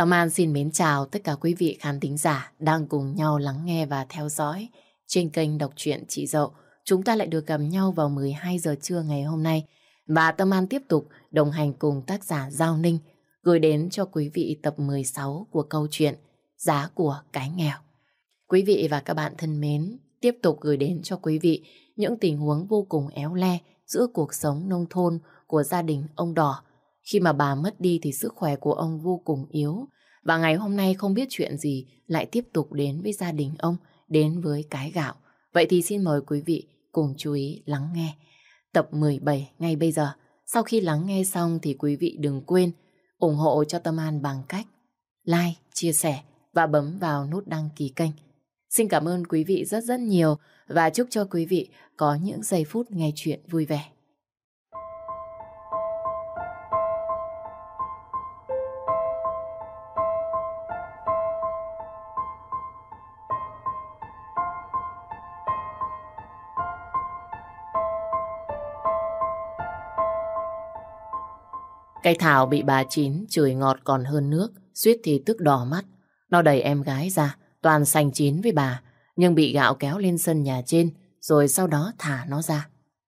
Tâm An xin mến chào tất cả quý vị khán thính giả đang cùng nhau lắng nghe và theo dõi trên kênh Đọc truyện Chị Dậu. Chúng ta lại được gặp nhau vào 12 giờ trưa ngày hôm nay và Tâm An tiếp tục đồng hành cùng tác giả Giao Ninh gửi đến cho quý vị tập 16 của câu chuyện Giá của cái nghèo. Quý vị và các bạn thân mến, tiếp tục gửi đến cho quý vị những tình huống vô cùng éo le giữa cuộc sống nông thôn của gia đình ông Đỏ. Khi mà bà mất đi thì sức khỏe của ông vô cùng yếu. Và ngày hôm nay không biết chuyện gì lại tiếp tục đến với gia đình ông, đến với cái gạo. Vậy thì xin mời quý vị cùng chú ý lắng nghe tập 17 ngay bây giờ. Sau khi lắng nghe xong thì quý vị đừng quên ủng hộ cho Tâm An bằng cách like, chia sẻ và bấm vào nút đăng ký kênh. Xin cảm ơn quý vị rất rất nhiều và chúc cho quý vị có những giây phút nghe chuyện vui vẻ. Cây Thảo bị bà Chín chửi ngọt còn hơn nước, suýt thì tức đỏ mắt. Nó đẩy em gái ra, toàn sành chín với bà, nhưng bị Gạo kéo lên sân nhà trên, rồi sau đó thả nó ra.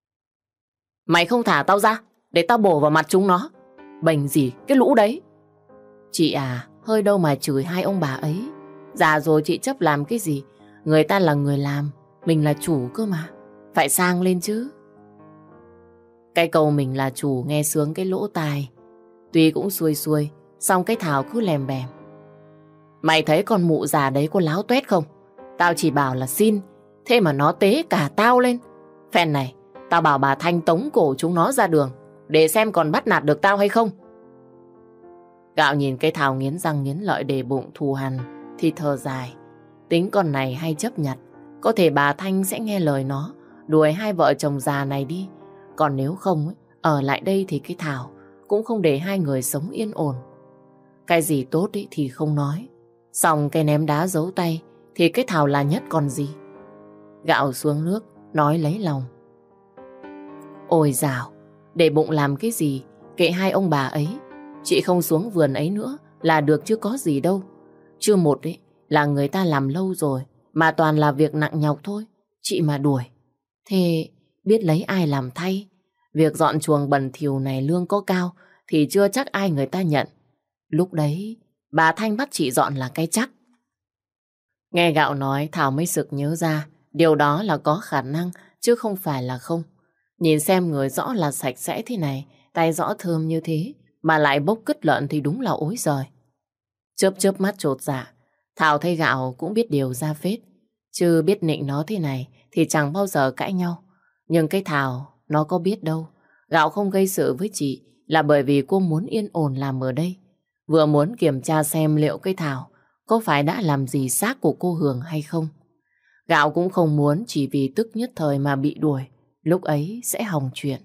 Mày không thả tao ra, để tao bổ vào mặt chúng nó. Bành gì cái lũ đấy. Chị à, hơi đâu mà chửi hai ông bà ấy. Già rồi chị chấp làm cái gì, người ta là người làm, mình là chủ cơ mà, phải sang lên chứ. Cái câu mình là chủ nghe sướng cái lỗ tai. Tuy cũng xuôi xuôi, xong cái Thảo cứ lèm bèm. Mày thấy con mụ già đấy có láo tuét không? Tao chỉ bảo là xin, thế mà nó tế cả tao lên. Phen này, tao bảo bà Thanh tống cổ chúng nó ra đường, để xem còn bắt nạt được tao hay không. Gạo nhìn cái Thảo nghiến răng nghiến lợi để bụng thù hằn, thì thở dài. Tính con này hay chấp nhặt, có thể bà Thanh sẽ nghe lời nó, đuổi hai vợ chồng già này đi. Còn nếu không, ở lại đây thì cái Thảo cũng không để hai người sống yên ổn. Cái gì tốt ý thì không nói, xong cái ném đá giấu tay thì cái Thảo là nhất còn gì. Gạo xuống nước nói lấy lòng. Ôi dào, để bụng làm cái gì, kệ hai ông bà ấy. Chị không xuống vườn ấy nữa là được chứ có gì đâu. Chưa một ấy là người ta làm lâu rồi, mà toàn là việc nặng nhọc thôi. Chị mà đuổi, thế biết lấy ai làm thay. Việc dọn chuồng bẩn thỉu này lương có cao thì chưa chắc ai người ta nhận. Lúc đấy bà Thanh bắt chị dọn là cái chắc. Nghe Gạo nói Thảo mới sực nhớ ra điều đó là có khả năng chứ không phải là không. Nhìn xem người rõ là sạch sẽ thế này, tay rõ thơm như thế mà lại bốc cứt lợn thì đúng là ối giời. Chớp chớp mắt chột dạ, Thảo thấy Gạo cũng biết điều ra phết. Chứ biết nịnh nó thế này thì chẳng bao giờ cãi nhau. Nhưng cái Thảo nó có biết đâu, Gạo không gây sự với chị là bởi vì cô muốn yên ổn làm ở đây. Vừa muốn kiểm tra xem liệu cái Thảo có phải đã làm gì xác của cô Hường hay không. Gạo cũng không muốn chỉ vì tức nhất thời mà bị đuổi, lúc ấy sẽ hỏng chuyện.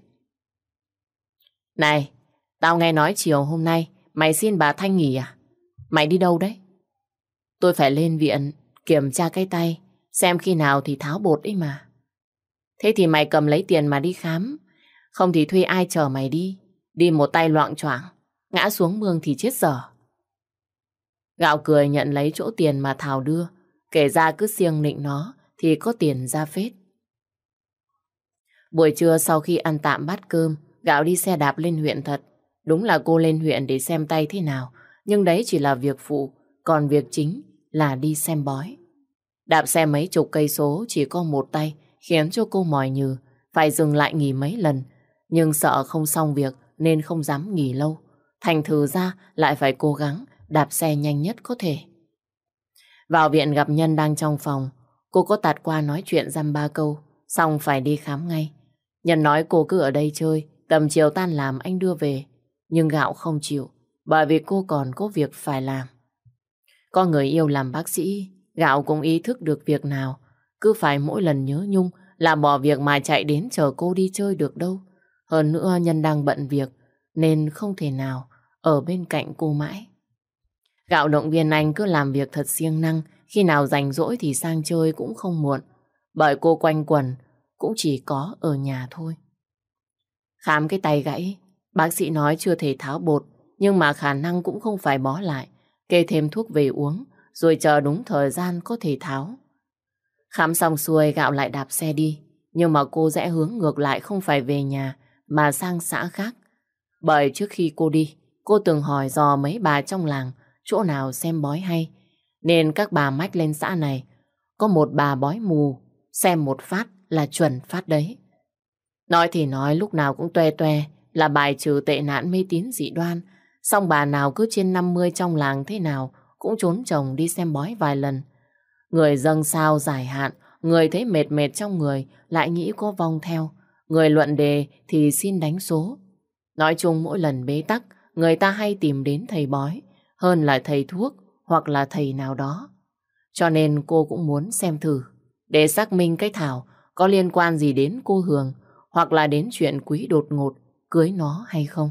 Này, tao nghe nói chiều hôm nay mày xin bà Thanh nghỉ à? Mày đi đâu đấy? Tôi phải lên viện kiểm tra cái tay, xem khi nào thì tháo bột ấy mà. Thế thì mày cầm lấy tiền mà đi khám, không thì thuê ai chở mày đi. Đi một tay loạng choạng, ngã xuống mương thì chết dở. Gạo cười nhận lấy chỗ tiền mà Thảo đưa, kể ra cứ siêng nịnh nó thì có tiền ra phết. Buổi trưa sau khi ăn tạm bát cơm, Gạo đi xe đạp lên huyện thật. Đúng là cô lên huyện để xem tay thế nào, nhưng đấy chỉ là việc phụ, còn việc chính là đi xem bói. Đạp xe mấy chục cây số chỉ có một tay khiến cho cô mỏi nhừ, phải dừng lại nghỉ mấy lần, nhưng sợ không xong việc nên không dám nghỉ lâu. Thành thử ra lại phải cố gắng đạp xe nhanh nhất có thể. Vào viện gặp Nhân đang trong phòng, cô có tạt qua nói chuyện dăm ba câu, xong phải đi khám ngay. Nhân nói cô cứ ở đây chơi, tầm chiều tan làm anh đưa về. Nhưng Gạo không chịu, bởi vì cô còn có việc phải làm. Có người yêu làm bác sĩ, Gạo cũng ý thức được việc nào. Cứ phải mỗi lần nhớ nhung là bỏ việc mà chạy đến chờ cô đi chơi được đâu. Hơn nữa Nhân đang bận việc, nên không thể nào ở bên cạnh cô mãi. Gạo động viên anh cứ làm việc thật siêng năng, khi nào rảnh rỗi thì sang chơi cũng không muộn. Bởi cô quanh quẩn cũng chỉ có ở nhà thôi. Khám cái tay gãy, bác sĩ nói chưa thể tháo bột, nhưng mà khả năng cũng không phải bó lại. kê thêm thuốc về uống, rồi chờ đúng thời gian có thể tháo. Khám xong xuôi Gạo lại đạp xe đi, nhưng mà cô rẽ hướng ngược lại không phải về nhà mà sang xã khác. Bởi trước khi cô đi, cô từng hỏi dò mấy bà trong làng chỗ nào xem bói hay, nên các bà mách lên xã này có một bà bói mù, xem một phát là chuẩn phát đấy. Nói thì nói lúc nào cũng toe toe là bài trừ tệ nạn mê tín dị đoan, song bà nào cứ trên 50 trong làng thế nào cũng trốn chồng đi xem bói vài lần. Người dâng sao giải hạn, người thấy mệt mệt trong người lại nghĩ có vong theo, người luận đề thì xin đánh số. Nói chung mỗi lần bế tắc, người ta hay tìm đến thầy bói hơn là thầy thuốc hoặc là thầy nào đó. Cho nên cô cũng muốn xem thử để xác minh cái Thảo có liên quan gì đến cô Hường hoặc là đến chuyện Quý đột ngột cưới nó hay không.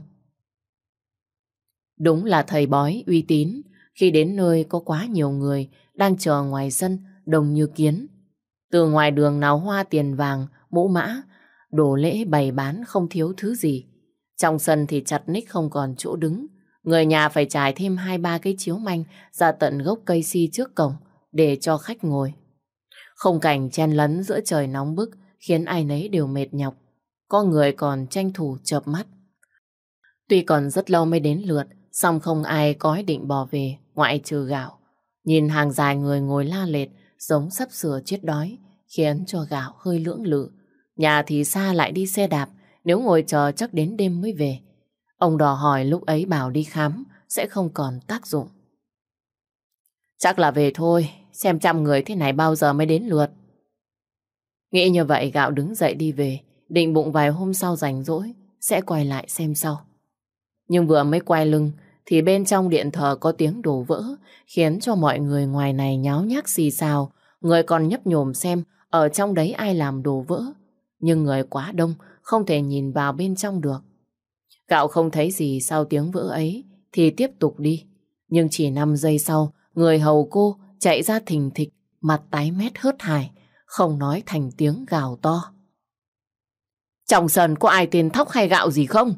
Đúng là thầy bói uy tín. Khi đến nơi có quá nhiều người đang chờ ngoài sân đông như kiến. Từ ngoài đường nào hoa tiền vàng, mũ mã, đồ lễ bày bán không thiếu thứ gì. Trong sân thì chặt ních không còn chỗ đứng. Người nhà phải trải thêm 2-3 cái chiếu manh ra tận gốc cây si trước cổng để cho khách ngồi. Khung cảnh chen lấn giữa trời nóng bức khiến ai nấy đều mệt nhọc. Có người còn tranh thủ chợp mắt. Tuy còn rất lâu mới đến lượt, song không ai có ý định bỏ về ngoại trừ Gạo. Nhìn hàng dài người ngồi la lệt giống sắp sửa chết đói khiến cho Gạo hơi lưỡng lự. Nhà thì xa lại đi xe đạp, nếu ngồi chờ chắc đến đêm mới về. Ông đò hỏi lúc ấy bảo đi khám sẽ không còn tác dụng. Chắc là về thôi, xem trăm người thế này bao giờ mới đến lượt. Nghĩ như vậy Gạo đứng dậy đi về, định bụng vài hôm sau rảnh rỗi sẽ quay lại xem sau. Nhưng vừa mới quay lưng thì bên trong điện thờ có tiếng đổ vỡ khiến cho mọi người ngoài này nháo nhác xì xào. Người còn nhấp nhổm xem ở trong đấy ai làm đổ vỡ. Nhưng người quá đông không thể nhìn vào bên trong được. Gạo không thấy gì sau tiếng vỡ ấy thì tiếp tục đi. Nhưng chỉ 5 giây sau, người hầu cô chạy ra thình thịch, mặt tái mét hớt hải, không nói thành tiếng gào to. Trong sân có ai tên Thóc hay Gạo gì không?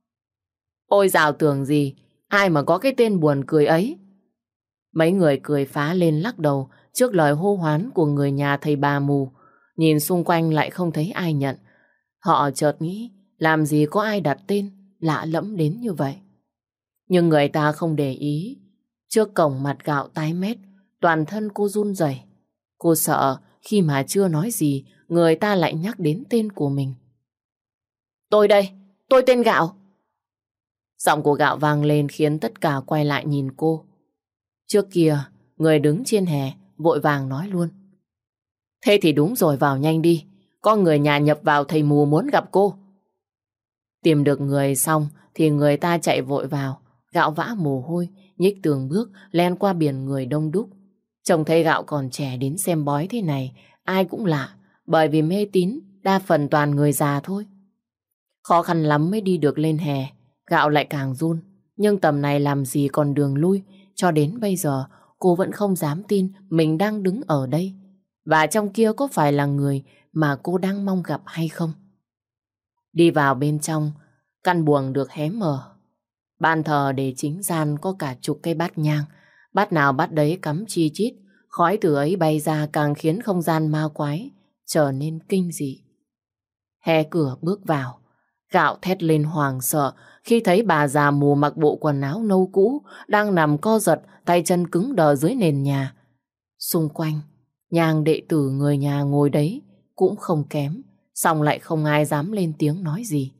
Ôi dào tưởng gì, ai mà có cái tên buồn cười ấy. Mấy người cười phá lên lắc đầu trước lời hô hoán của người nhà thầy bà mù. Nhìn xung quanh lại không thấy ai nhận. Họ chợt nghĩ làm gì có ai đặt tên lạ lẫm đến như vậy. Nhưng người ta không để ý. Trước cổng mặt Gạo tái mét, toàn thân cô run rẩy. Cô sợ khi mà chưa nói gì người ta lại nhắc đến tên của mình. Tôi đây, tôi tên Gạo. Giọng của Gạo vang lên khiến tất cả quay lại nhìn cô. Trước kia, người đứng trên hè vội vàng nói luôn. Thế thì đúng rồi, vào nhanh đi. Có người nhà nhập vào, thầy mù muốn gặp cô. Tìm được người xong thì người ta chạy vội vào. Gạo vã mồ hôi, nhích từng bước len qua biển người đông đúc. Trông thấy Gạo còn trẻ đến xem bói thế này, ai cũng lạ. Bởi vì mê tín, đa phần toàn người già thôi. Khó khăn lắm mới đi được lên hè. Gạo lại càng run. Nhưng tầm này làm gì còn đường lui. Cho đến bây giờ cô vẫn không dám tin mình đang đứng ở đây. Và trong kia có phải là người mà cô đang mong gặp hay không? Đi vào bên trong, căn buồng được hé mở. Ban thờ để chính gian có cả chục cây bát nhang. Bát nào bát đấy cắm chi chít. Khói từ ấy bay ra càng khiến không gian ma quái trở nên kinh dị. Hé cửa bước vào. Gạo thét lên hoảng sợ khi thấy bà già mù mặc bộ quần áo nâu cũ đang nằm co giật, tay chân cứng đờ dưới nền nhà. Xung quanh, nhang đệ tử người nhà ngồi đấy cũng không kém, song lại không ai dám lên tiếng nói gì.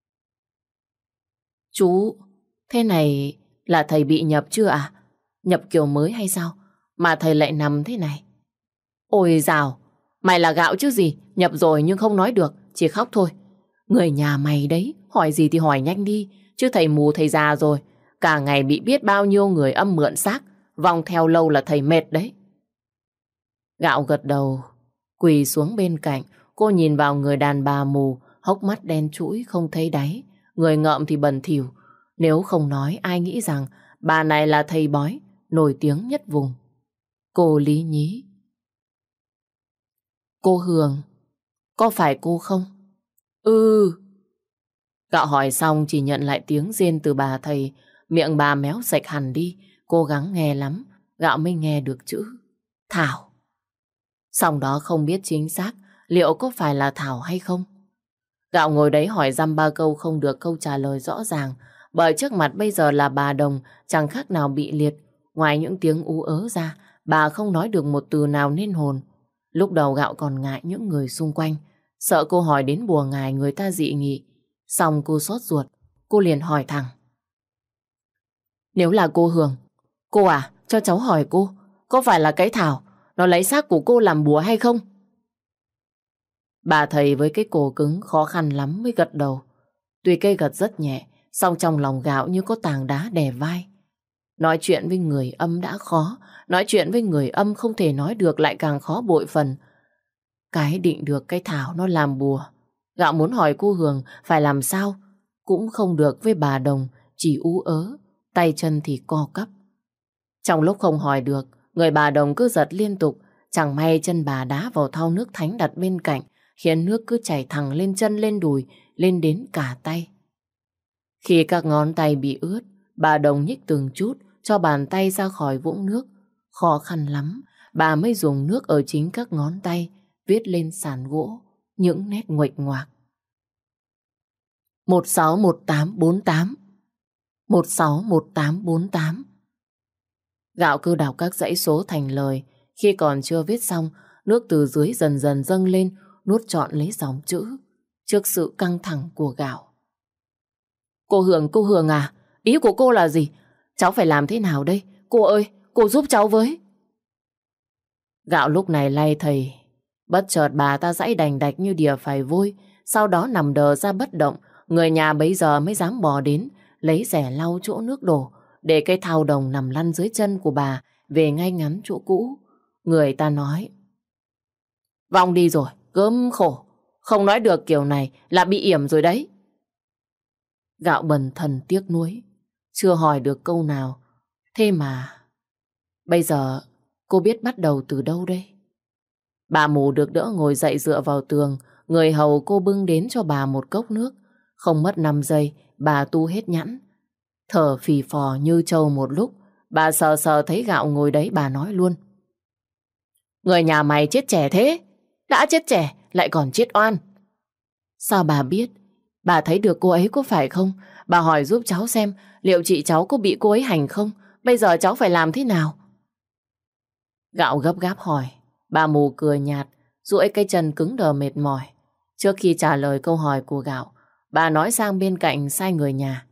Chú, thế này là thầy bị nhập chưa à? Nhập kiểu mới hay sao? Mà thầy lại nằm thế này. Ôi dào, mày là Gạo chứ gì, nhập rồi nhưng không nói được, chỉ khóc thôi. Người nhà mày đấy, hỏi gì thì hỏi nhanh đi, chứ thầy mù thầy già rồi. Cả ngày bị biết bao nhiêu người âm mượn xác, vòng theo lâu là thầy mệt đấy. Gạo gật đầu, quỳ xuống bên cạnh, cô nhìn vào người đàn bà mù, hốc mắt đen trũi không thấy đáy, người ngợm thì bẩn thỉu. Nếu không nói ai nghĩ rằng bà này là thầy bói, nổi tiếng nhất vùng. Cô lý nhí. Cô Hường, có phải cô không? Ừ. Gạo hỏi xong chỉ nhận lại tiếng rên từ bà thầy, miệng bà méo sạch hẳn đi, cố gắng nghe lắm, Gạo mới nghe được chữ Thảo. Xong đó không biết chính xác liệu có phải là Thảo hay không. Gạo ngồi đấy hỏi dăm ba câu không được câu trả lời rõ ràng, bởi trước mặt bây giờ là bà Đồng, chẳng khác nào bị liệt. Ngoài những tiếng ú ớ ra, bà không nói được một từ nào nên hồn. Lúc đầu Gạo còn ngại những người xung quanh, sợ cô hỏi đến bùa ngài người ta dị nghị. Xong cô sốt ruột, cô liền hỏi thẳng. Nếu là cô Hường, cô à, cho cháu hỏi cô, có phải là cái Thảo nó lấy xác của cô làm bùa hay không? Bà thầy với cái cổ cứng khó khăn lắm mới gật đầu. Tuy cây gật rất nhẹ, song trong lòng Gạo như có tảng đá đè vai. Nói chuyện với người âm đã khó, nói chuyện với người âm không thể nói được lại càng khó bội phần. Cái định được cái Thảo nó làm bùa. Gạo muốn hỏi cô Hường phải làm sao, cũng không được với bà Đồng, chỉ ú ớ, tay chân thì co quắp. Trong lúc không hỏi được, người bà Đồng cứ giật liên tục, chẳng may chân bà đá vào thau nước thánh đặt bên cạnh, khiến nước cứ chảy thẳng lên chân lên đùi, lên đến cả tay. Khi các ngón tay bị ướt, bà Đồng nhích từng chút cho bàn tay ra khỏi vũng nước. Khó khăn lắm, bà mới dùng nước ở chính các ngón tay viết lên sàn gỗ những nét nguệch ngoạc. 161848 161848. Gạo cứ đọc các dãy số thành lời. Khi còn chưa viết xong, nước từ dưới dần dần dâng lên, nuốt trọn lấy dòng chữ. Trước sự căng thẳng của Gạo. Cô Hường à, ý của cô là gì? Cháu phải làm thế nào đây? Cô ơi, cô giúp cháu với. Gạo lúc này lay thầy. Bất chợt bà ta giãy đành đạch như đỉa phải vôi, sau đó nằm đờ ra bất động. Người nhà bấy giờ mới dám bò đến, lấy rẻ lau chỗ nước đổ, để cây thau đồng nằm lăn dưới chân của bà về ngay ngắn chỗ cũ. Người ta nói: vong đi rồi, gớm khổ, không nói được kiểu này là bị yểm rồi đấy. Gạo bần thần tiếc nuối, chưa hỏi được câu nào. Thế mà bây giờ cô biết bắt đầu từ đâu đây? Bà mù được đỡ ngồi dậy dựa vào tường, người hầu cô bưng đến cho bà một cốc nước. Không mất 5 giây, bà tu hết nhãn. Thở phì phò như trâu một lúc, bà sờ sờ thấy Gạo ngồi đấy, bà nói luôn: người nhà mày chết trẻ thế, đã chết trẻ lại còn chết oan. Sao bà biết? Bà thấy được cô ấy có phải không? Bà hỏi giúp cháu xem liệu chị cháu có bị cô ấy hành không? Bây giờ cháu phải làm thế nào? Gạo gấp gáp hỏi. Bà mù cười nhạt, duỗi cái chân cứng đờ mệt mỏi. Trước khi trả lời câu hỏi của Gạo, bà nói sang bên cạnh sai người nhà: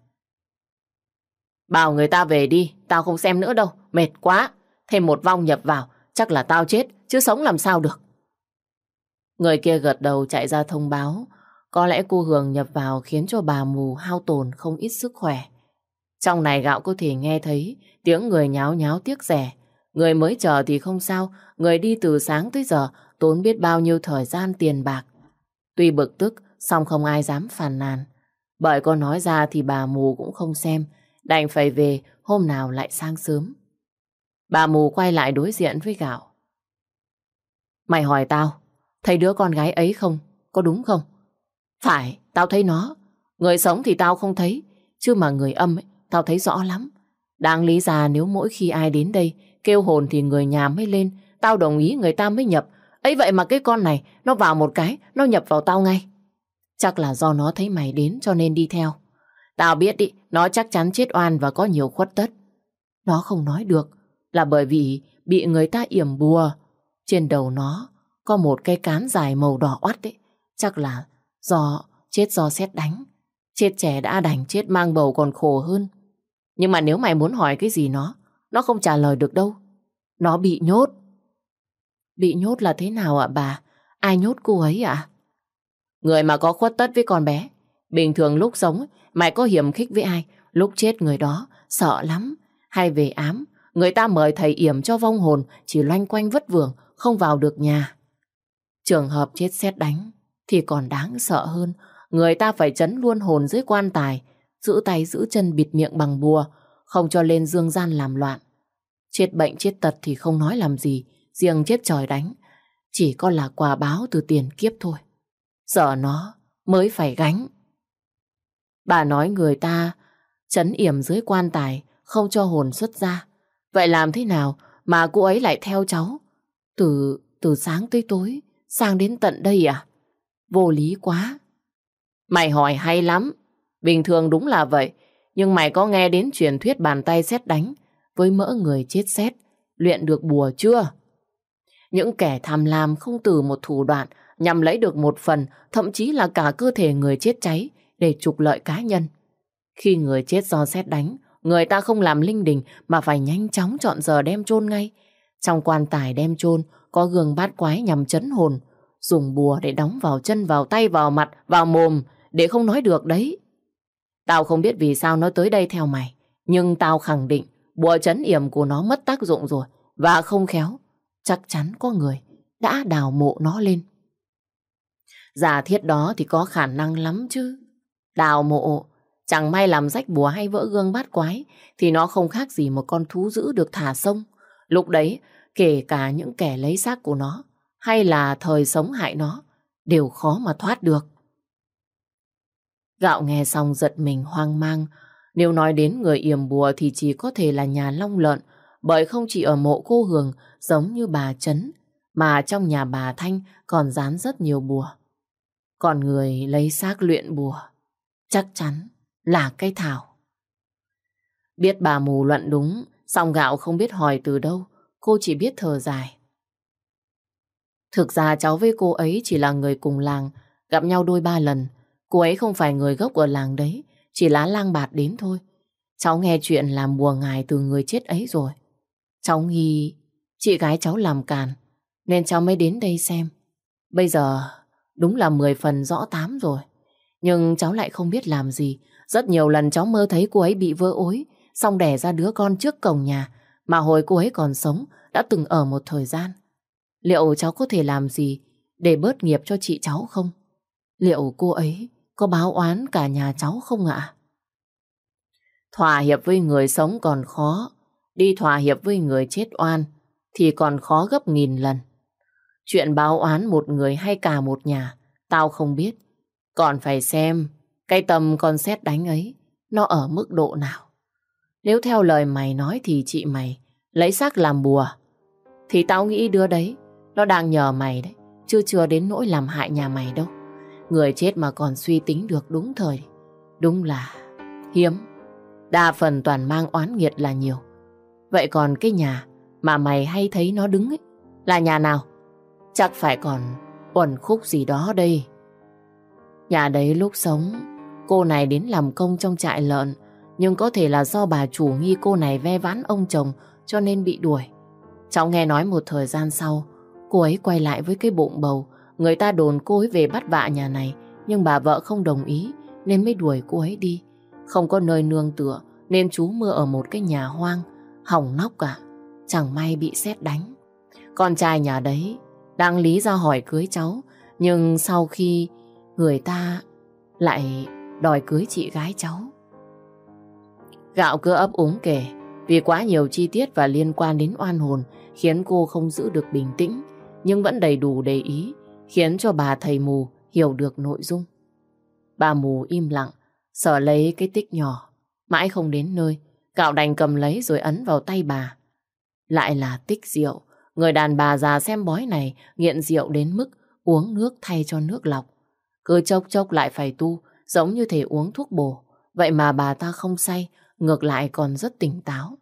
bảo người ta về đi, tao không xem nữa đâu, mệt quá. Thêm một vong nhập vào, chắc là tao chết, chứ sống làm sao được. Người kia gật đầu chạy ra thông báo. Có lẽ cô Hường nhập vào khiến cho bà mù hao tổn không ít sức khỏe. Trong này Gạo có thể nghe thấy tiếng người nháo nháo tiếc rẻ. Người mới chờ thì không sao, người đi từ sáng tới giờ tốn biết bao nhiêu thời gian tiền bạc. Tuy bực tức, song không ai dám phàn nàn. Bởi có nói ra thì bà mù cũng không xem, đành phải về, hôm nào lại sang sớm. Bà mù quay lại đối diện với Gạo. Mày hỏi tao, thấy đứa con gái ấy không? Có đúng không? Phải, tao thấy nó. Người sống thì tao không thấy, chứ mà người âm ấy, tao thấy rõ lắm. Đáng lý ra nếu mỗi khi ai đến đây kêu hồn thì người nhà mới lên, tao đồng ý người ta mới nhập. Ấy vậy mà cái con này, nó vào một cái, nó nhập vào tao ngay. Chắc là do nó thấy mày đến cho nên đi theo. Tao biết đi, nó chắc chắn chết oan và có nhiều khuất tất. Nó không nói được là bởi vì bị người ta yểm bùa. Trên đầu nó có một cây cán dài màu đỏ oắt ấy. Chắc là chết do sét đánh. Chết trẻ đã đành, chết mang bầu còn khổ hơn. Nhưng mà nếu mày muốn hỏi cái gì nó không trả lời được đâu. Nó bị nhốt. Bị nhốt là thế nào ạ bà? Ai nhốt cô ấy ạ? Người mà có khuất tất với con bé. Bình thường lúc sống mày có hiềm khích với ai, lúc chết người đó sợ lắm. Hay về ám, người ta mời thầy yểm cho vong hồn chỉ loanh quanh vất vưởng, không vào được nhà. Trường hợp chết sét đánh thì còn đáng sợ hơn. Người ta phải trấn luôn hồn dưới quan tài, giữ tay giữ chân bịt miệng bằng bùa, không cho lên dương gian làm loạn. Chết bệnh chết tật thì không nói làm gì, riêng chết trời đánh chỉ có là quả báo từ tiền kiếp thôi. Giờ nó mới phải gánh. Bà nói người ta trấn yểm dưới quan tài, không cho hồn xuất ra. Vậy làm thế nào mà cô ấy lại theo cháu? Từ sáng tới tối, sang đến tận đây à? Vô lý quá. Mày hỏi hay lắm. Bình thường đúng là vậy. Nhưng mày có nghe đến truyền thuyết bàn tay sét đánh với mỡ người chết sét luyện được bùa chưa? Những kẻ tham lam không từ một thủ đoạn nhằm lấy được một phần, thậm chí là cả cơ thể người chết cháy để trục lợi cá nhân. Khi người chết do sét đánh, người ta không làm linh đình mà phải nhanh chóng chọn giờ đem chôn ngay. Trong quan tài đem chôn có gương bát quái nhằm trấn hồn, dùng bùa để đóng vào chân, vào tay, vào mặt, vào mồm để không nói được đấy. Tao không biết vì sao nó tới đây theo mày, nhưng tao khẳng định bùa trấn yểm của nó mất tác dụng rồi, và không khéo chắc chắn có người đã đào mộ nó lên. Giả thiết đó thì có khả năng lắm chứ. Đào mộ, chẳng may làm rách bùa hay vỡ gương bát quái thì nó không khác gì một con thú dữ được thả sông. Lúc đấy, kể cả những kẻ lấy xác của nó hay là thời sống hại nó đều khó mà thoát được. Gạo nghe xong giật mình hoang mang. Nếu nói đến người yểm bùa thì chỉ có thể là nhà Long Lợn, bởi không chỉ ở mộ cô Hường giống như bà Trấn, mà trong nhà bà Thanh còn dán rất nhiều bùa. Còn người lấy xác luyện bùa chắc chắn là cái Thảo. Biết bà mù luận đúng, song Gạo không biết hỏi từ đâu, cô chỉ biết thở dài. Thực ra cháu với cô ấy chỉ là người cùng làng, gặp nhau đôi ba lần. Cô ấy không phải người gốc ở làng đấy, chỉ lá lang bạt đến thôi. Cháu nghe chuyện làm bùa ngài từ người chết ấy rồi. Cháu nghi chị gái cháu làm càn, nên cháu mới đến đây xem. Bây giờ đúng là 10 phần rõ tám rồi. Nhưng cháu lại không biết làm gì. Rất nhiều lần cháu mơ thấy cô ấy bị vỡ ối, xong đẻ ra đứa con trước cổng nhà, mà hồi cô ấy còn sống đã từng ở một thời gian. Liệu cháu có thể làm gì để bớt nghiệp cho chị cháu không? Liệu cô ấy có báo oán cả nhà cháu không ạ? Thỏa hiệp với người sống còn khó, đi thỏa hiệp với người chết oan thì còn khó gấp nghìn lần. Chuyện báo oán một người hay cả một nhà, tao không biết. Còn phải xem cái tầm con sét đánh ấy nó ở mức độ nào. Nếu theo lời mày nói thì chị mày lấy xác làm bùa, thì tao nghĩ đứa đấy nó đang nhờ mày đấy, chứ chưa đến nỗi làm hại nhà mày đâu. Người chết mà còn suy tính được đúng thời, đúng là hiếm. Đa phần toàn mang oán nghiệt là nhiều. Vậy còn cái nhà mà mày hay thấy nó đứng ấy là nhà nào? Chắc phải còn uẩn khúc gì đó đây. Nhà đấy lúc sống cô này đến làm công trong trại lợn, nhưng có thể là do bà chủ nghi cô này ve vãn ông chồng cho nên bị đuổi. Cháu nghe nói một thời gian sau cô ấy quay lại với cái bụng bầu. Người ta đồn cô ấy về bắt vạ nhà này, nhưng bà vợ không đồng ý nên mới đuổi cô ấy đi. Không có nơi nương tựa nên trú mưa ở một cái nhà hoang, hỏng nóc cả. Chẳng may bị sét đánh. Con trai nhà đấy đang lý ra hỏi cưới cháu, nhưng sau khi người ta lại đòi cưới chị gái cháu. Gạo cứ ấp úng kể, vì quá nhiều chi tiết và liên quan đến oan hồn khiến cô không giữ được bình tĩnh, nhưng vẫn đầy đủ để ý, khiến cho bà thầy mù hiểu được nội dung. Bà mù im lặng, sở lấy cái tích nhỏ, mãi không đến nơi. Gạo đành cầm lấy rồi ấn vào tay bà. Lại là tích rượu. Người đàn bà già xem bói này nghiện rượu đến mức uống nước thay cho nước lọc. Cứ chốc chốc lại phải tu, giống như thể uống thuốc bổ. Vậy mà bà ta không say, ngược lại còn rất tỉnh táo.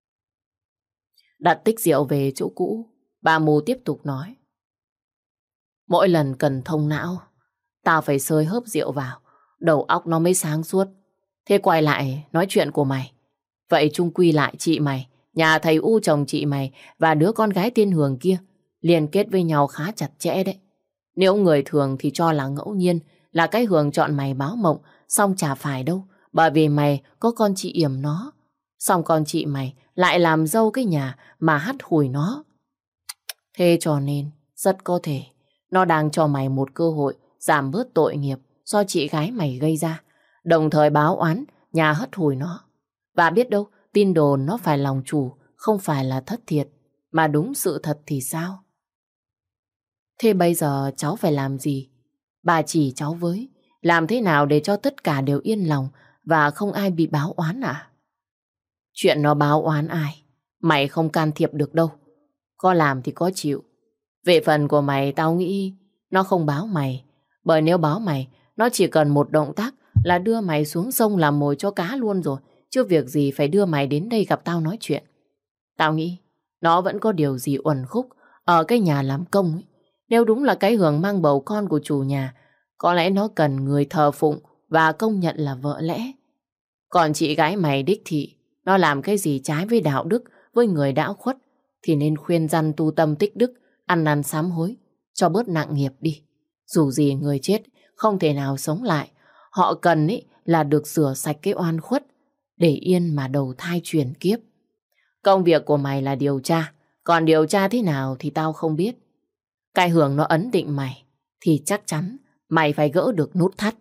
Đặt tích rượu về chỗ cũ, bà mù tiếp tục nói. Mỗi lần cần thông não, tao phải xơi hớp rượu vào, đầu óc nó mới sáng suốt. Thế quay lại nói chuyện của mày. Vậy chung quy lại chị mày, nhà thầy U chồng chị mày và đứa con gái tên Hường kia liên kết với nhau khá chặt chẽ đấy. Nếu người thường thì cho là ngẫu nhiên, là cái Hường chọn mày báo mộng, xong chả phải đâu, bởi vì mày có con chị yểm nó. Xong con chị mày lại làm dâu cái nhà mà hắt hủi nó. Thế cho nên rất có thể nó đang cho mày một cơ hội giảm bớt tội nghiệp do chị gái mày gây ra, đồng thời báo oán nhà hất hủi nó. Và biết đâu tin đồn nó phải lòng chủ, không phải là thất thiệt, mà đúng sự thật thì sao? Thế bây giờ cháu phải làm gì? Bà chỉ cháu với, làm thế nào để cho tất cả đều yên lòng và không ai bị báo oán à? Chuyện nó báo oán ai Mày không can thiệp được đâu. Có làm thì có chịu. Về phần của mày tao nghĩ nó không báo mày. Bởi nếu báo mày, nó chỉ cần một động tác là đưa mày xuống sông làm mồi cho cá luôn rồi. Chứ việc gì phải đưa mày đến đây gặp tao nói chuyện. Tao nghĩ nó vẫn có điều gì uẩn khúc ở cái nhà làm công ấy. Nếu đúng là cái Hường mang bầu con của chủ nhà, có lẽ nó cần người thờ phụng và công nhận là vợ lẽ. Còn chị gái mày đích thị, nó làm cái gì trái với đạo đức, với người đã khuất, thì nên khuyên răn tu tâm tích đức, ăn năn sám hối, cho bớt nặng nghiệp đi. Dù gì người chết không thể nào sống lại, họ cần ý là được rửa sạch cái oan khuất, để yên mà đầu thai chuyển kiếp. Công việc của mày là điều tra, còn điều tra thế nào thì tao không biết. Cái Hường nó ấn định mày, thì chắc chắn mày phải gỡ được nút thắt.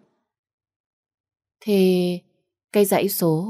Thế cái dãy số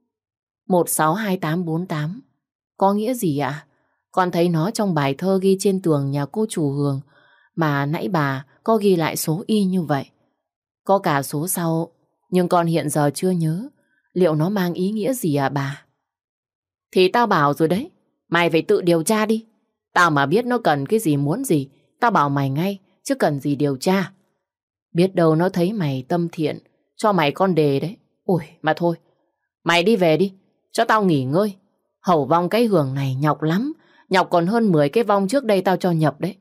162848 có nghĩa gì ạ? Con thấy nó trong bài thơ ghi trên tường nhà cô chủ Hường, mà nãy bà có ghi lại số y như vậy. Có cả số sau, nhưng con hiện giờ chưa nhớ. Liệu nó mang ý nghĩa gì à bà? Thì tao bảo rồi đấy, mày phải tự điều tra đi. Tao mà biết nó cần cái gì muốn gì, tao bảo mày ngay, chứ cần gì điều tra. Biết đâu nó thấy mày tâm thiện, cho mày con đề đấy. Ôi, mà thôi, mày đi về đi, cho tao nghỉ ngơi. Hẩu vong cái Hường này nhọc lắm, nhọc còn hơn 10 cái vong trước đây tao cho nhập đấy.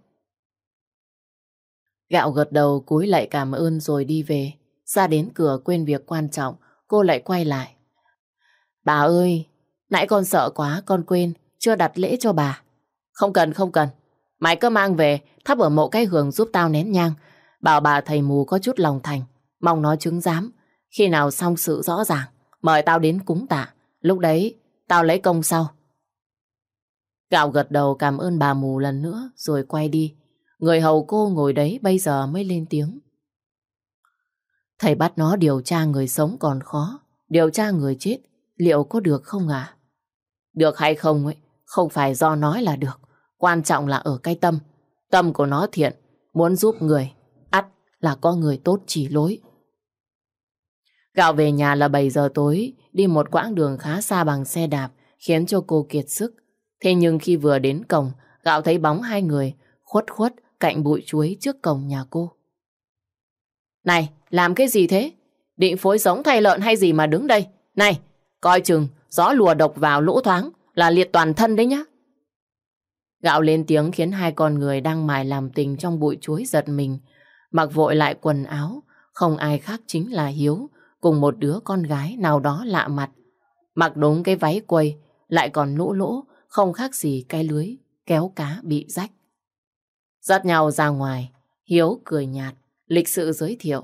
Gạo gật đầu cúi lạy cảm ơn rồi đi về. Ra đến cửa quên việc quan trọng, cô lại quay lại. Bà ơi, nãy con sợ quá, con quên, chưa đặt lễ cho bà. Không cần, không cần. Mày cứ mang về, thắp ở mộ cái Hường giúp tao nén nhang. Bảo bà thầy mù có chút lòng thành, mong nó chứng giám. Khi nào xong sự rõ ràng, mời tao đến cúng tạ. Lúc đấy, tao lấy công sau. Gạo gật đầu cảm ơn bà mù lần nữa, rồi quay đi. Người hầu cô ngồi đấy bây giờ mới lên tiếng. Thầy bắt nó điều tra người sống còn khó, điều tra người chết, liệu có được không ạ? Được hay không ấy, không phải do nói là được. Quan trọng là ở cái tâm. Tâm của nó thiện, muốn giúp người, ắt là có người tốt chỉ lối. Gạo về nhà là 7 giờ tối, đi một quãng đường khá xa bằng xe đạp, khiến cho cô kiệt sức. Thế nhưng khi vừa đến cổng, Gạo thấy bóng hai người khuất khuất cạnh bụi chuối trước cổng nhà cô. Này, làm cái gì thế? Định phối giống thay lợn hay gì mà đứng đây? Này, coi chừng, gió lùa độc vào lỗ thoáng là liệt toàn thân đấy nhá. Gạo lên tiếng khiến hai con người đang mải làm tình trong bụi chuối giật mình, mặc vội lại quần áo, không ai khác chính là Hiếu, cùng một đứa con gái nào đó lạ mặt. Mặc đúng cái váy quây, lại còn lỗ lỗ, không khác gì cái lưới kéo cá bị rách. Dắt nhau ra ngoài, Hiếu cười nhạt, lịch sự giới thiệu.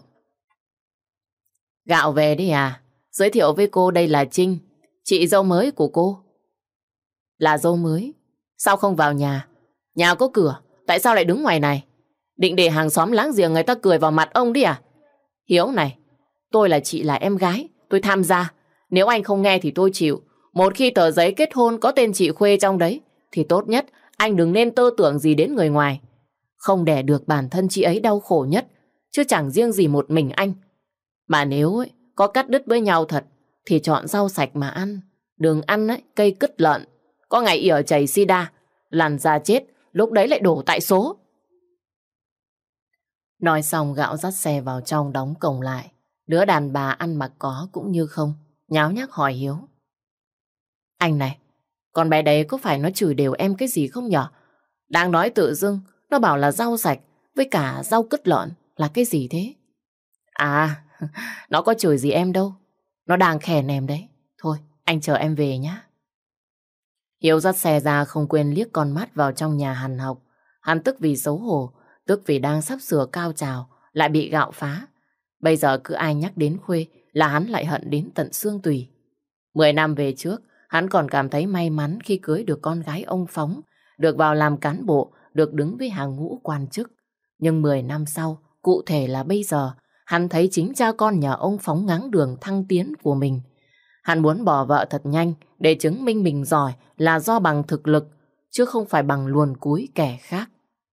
Gạo về đi à? Giới thiệu với cô đây là Trinh, chị dâu mới của cô. Là dâu mới? Sao không vào nhà? Nhà có cửa, tại sao lại đứng ngoài này? Định để hàng xóm láng giềng người ta cười vào mặt ông đi à? Hiếu này, tôi là chị là em gái, tôi tham gia. Nếu anh không nghe thì tôi chịu. Một khi tờ giấy kết hôn có tên chị Khuê trong đấy, thì tốt nhất anh đừng nên tơ tưởng gì đến người ngoài. Không để được bản thân chị ấy đau khổ nhất, chứ chẳng riêng gì một mình anh. Mà nếu ấy, có cắt đứt với nhau thật, thì chọn rau sạch mà ăn. Đừng ăn ấy, cây cứt lợn. Có ngày ỉa chảy sida, làn da chết, lúc đấy lại đổ tại số. Nói xong Gạo dắt xe vào trong đóng cổng lại. Đứa đàn bà ăn mặc có cũng như không, nháo nhác hỏi Hiếu. Anh này, con bé đấy có phải nó chửi đều em cái gì không nhở? Đang nói tự dưng, nó bảo là rau sạch với cả rau cứt lợn là cái gì thế? À, nó có chửi gì em đâu. Nó đang khèn em đấy. Thôi, anh chờ em về nhá. Hiếu dắt xe ra không quên liếc con mắt vào trong nhà Hàn Học. Hắn tức vì xấu hổ, tức vì đang sắp sửa cao trào, lại bị Gạo phá. Bây giờ cứ ai nhắc đến Khuê là hắn lại hận đến tận xương tủy. 10 năm về trước, hắn còn cảm thấy may mắn khi cưới được con gái ông Phóng, được vào làm cán bộ, được đứng với hàng ngũ quan chức. Nhưng 10 năm sau, cụ thể là bây giờ, hắn thấy chính cha con nhà ông Phóng ngáng đường thăng tiến của mình. Hắn muốn bỏ vợ thật nhanh để chứng minh mình giỏi là do bằng thực lực, chứ không phải bằng luồn cúi kẻ khác.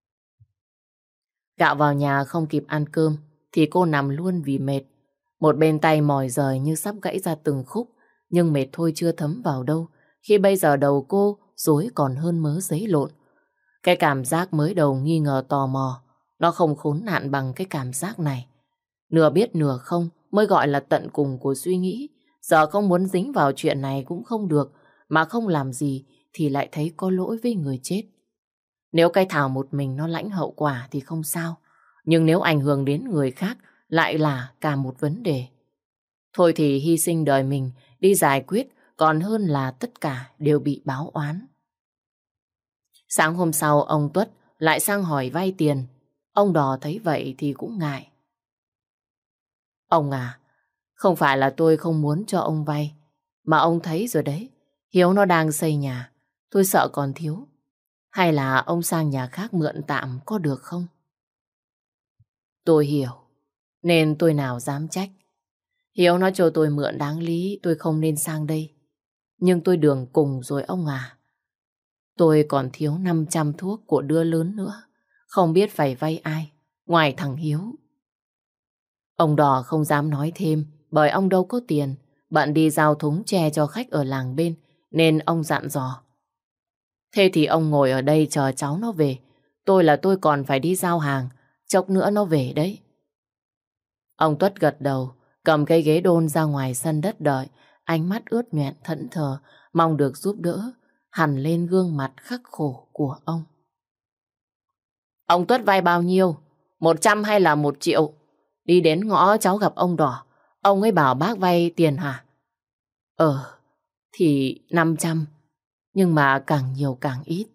Gạo vào nhà không kịp ăn cơm, thì cô nằm luôn vì mệt. Một bên tay mỏi rời như sắp gãy ra từng khúc, nhưng mệt thôi chưa thấm vào đâu, khi bây giờ đầu cô dối còn hơn mớ giấy lộn. Cái cảm giác mới đầu nghi ngờ tò mò, nó không khốn nạn bằng cái cảm giác này. Nửa biết nửa không mới gọi là tận cùng của suy nghĩ. Giờ không muốn dính vào chuyện này cũng không được, mà không làm gì thì lại thấy có lỗi với người chết. Nếu cái Thảo một mình nó lãnh hậu quả thì không sao, nhưng nếu ảnh hưởng đến người khác lại là cả một vấn đề. Thôi thì hy sinh đời mình đi giải quyết còn hơn là tất cả đều bị báo oán. Sáng hôm sau ông Tuất lại sang hỏi vay tiền. Ông Đò thấy vậy thì cũng ngại. Ông à, không phải là tôi không muốn cho ông vay, mà ông thấy rồi đấy, Hiếu nó đang xây nhà, tôi sợ còn thiếu. Hay là ông sang nhà khác mượn tạm có được không? Tôi hiểu, nên tôi nào dám trách. Hiếu nó cho tôi mượn đáng lý, tôi không nên sang đây. Nhưng tôi đường cùng rồi ông à. Tôi còn thiếu 500 thuốc của đứa lớn nữa, không biết phải vay ai, ngoài thằng Hiếu. Ông Đò không dám nói thêm, bởi ông đâu có tiền, bận đi giao thúng tre cho khách ở làng bên, nên ông dặn dò. Thế thì ông ngồi ở đây chờ cháu nó về, tôi còn phải đi giao hàng, chốc nữa nó về đấy. Ông Tuất gật đầu, cầm cây ghế đôn ra ngoài sân đất đợi, ánh mắt ướt nhoẻn thẫn thờ, mong được giúp đỡ, hằn lên gương mặt khắc khổ của ông. Ông Tuất vay bao nhiêu? 100 hay là 1 triệu? Đi đến ngõ cháu gặp ông Đỏ, ông ấy bảo bác vay tiền hả? Thì 500, nhưng mà càng nhiều càng ít.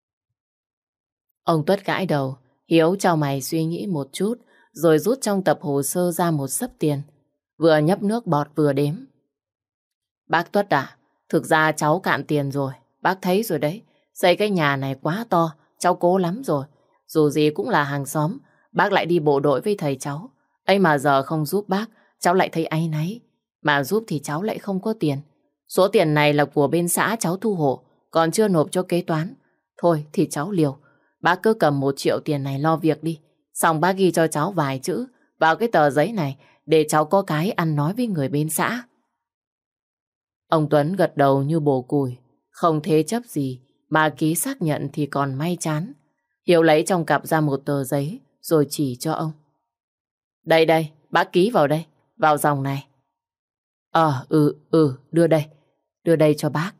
Ông Tuất gãi đầu, Hiếu chau mày suy nghĩ một chút, rồi rút trong tập hồ sơ ra một xấp tiền, vừa nhấp nước bọt vừa đếm. Bác Tuất à, thực ra cháu cạn tiền rồi, bác thấy rồi đấy, xây cái nhà này quá to, cháu cố lắm rồi. Dù gì cũng là hàng xóm, bác lại đi bộ đội với thầy cháu. Ấy mà giờ không giúp bác, cháu lại thấy áy náy. Mà giúp thì cháu lại không có tiền. Số tiền này là của bên xã cháu thu hộ, còn chưa nộp cho kế toán. Thôi thì cháu liều, bác cứ cầm 1 triệu tiền này lo việc đi. Xong bác ghi cho cháu vài chữ vào cái tờ giấy này để cháu có cái ăn nói với người bên xã. Ông Tuấn gật đầu như bồ cùi, không thế chấp gì, mà ký xác nhận thì còn may chán. Hiếu lấy trong cặp ra một tờ giấy rồi chỉ cho ông. Đây đây, bác ký vào đây, vào dòng này. Đưa đây cho bác.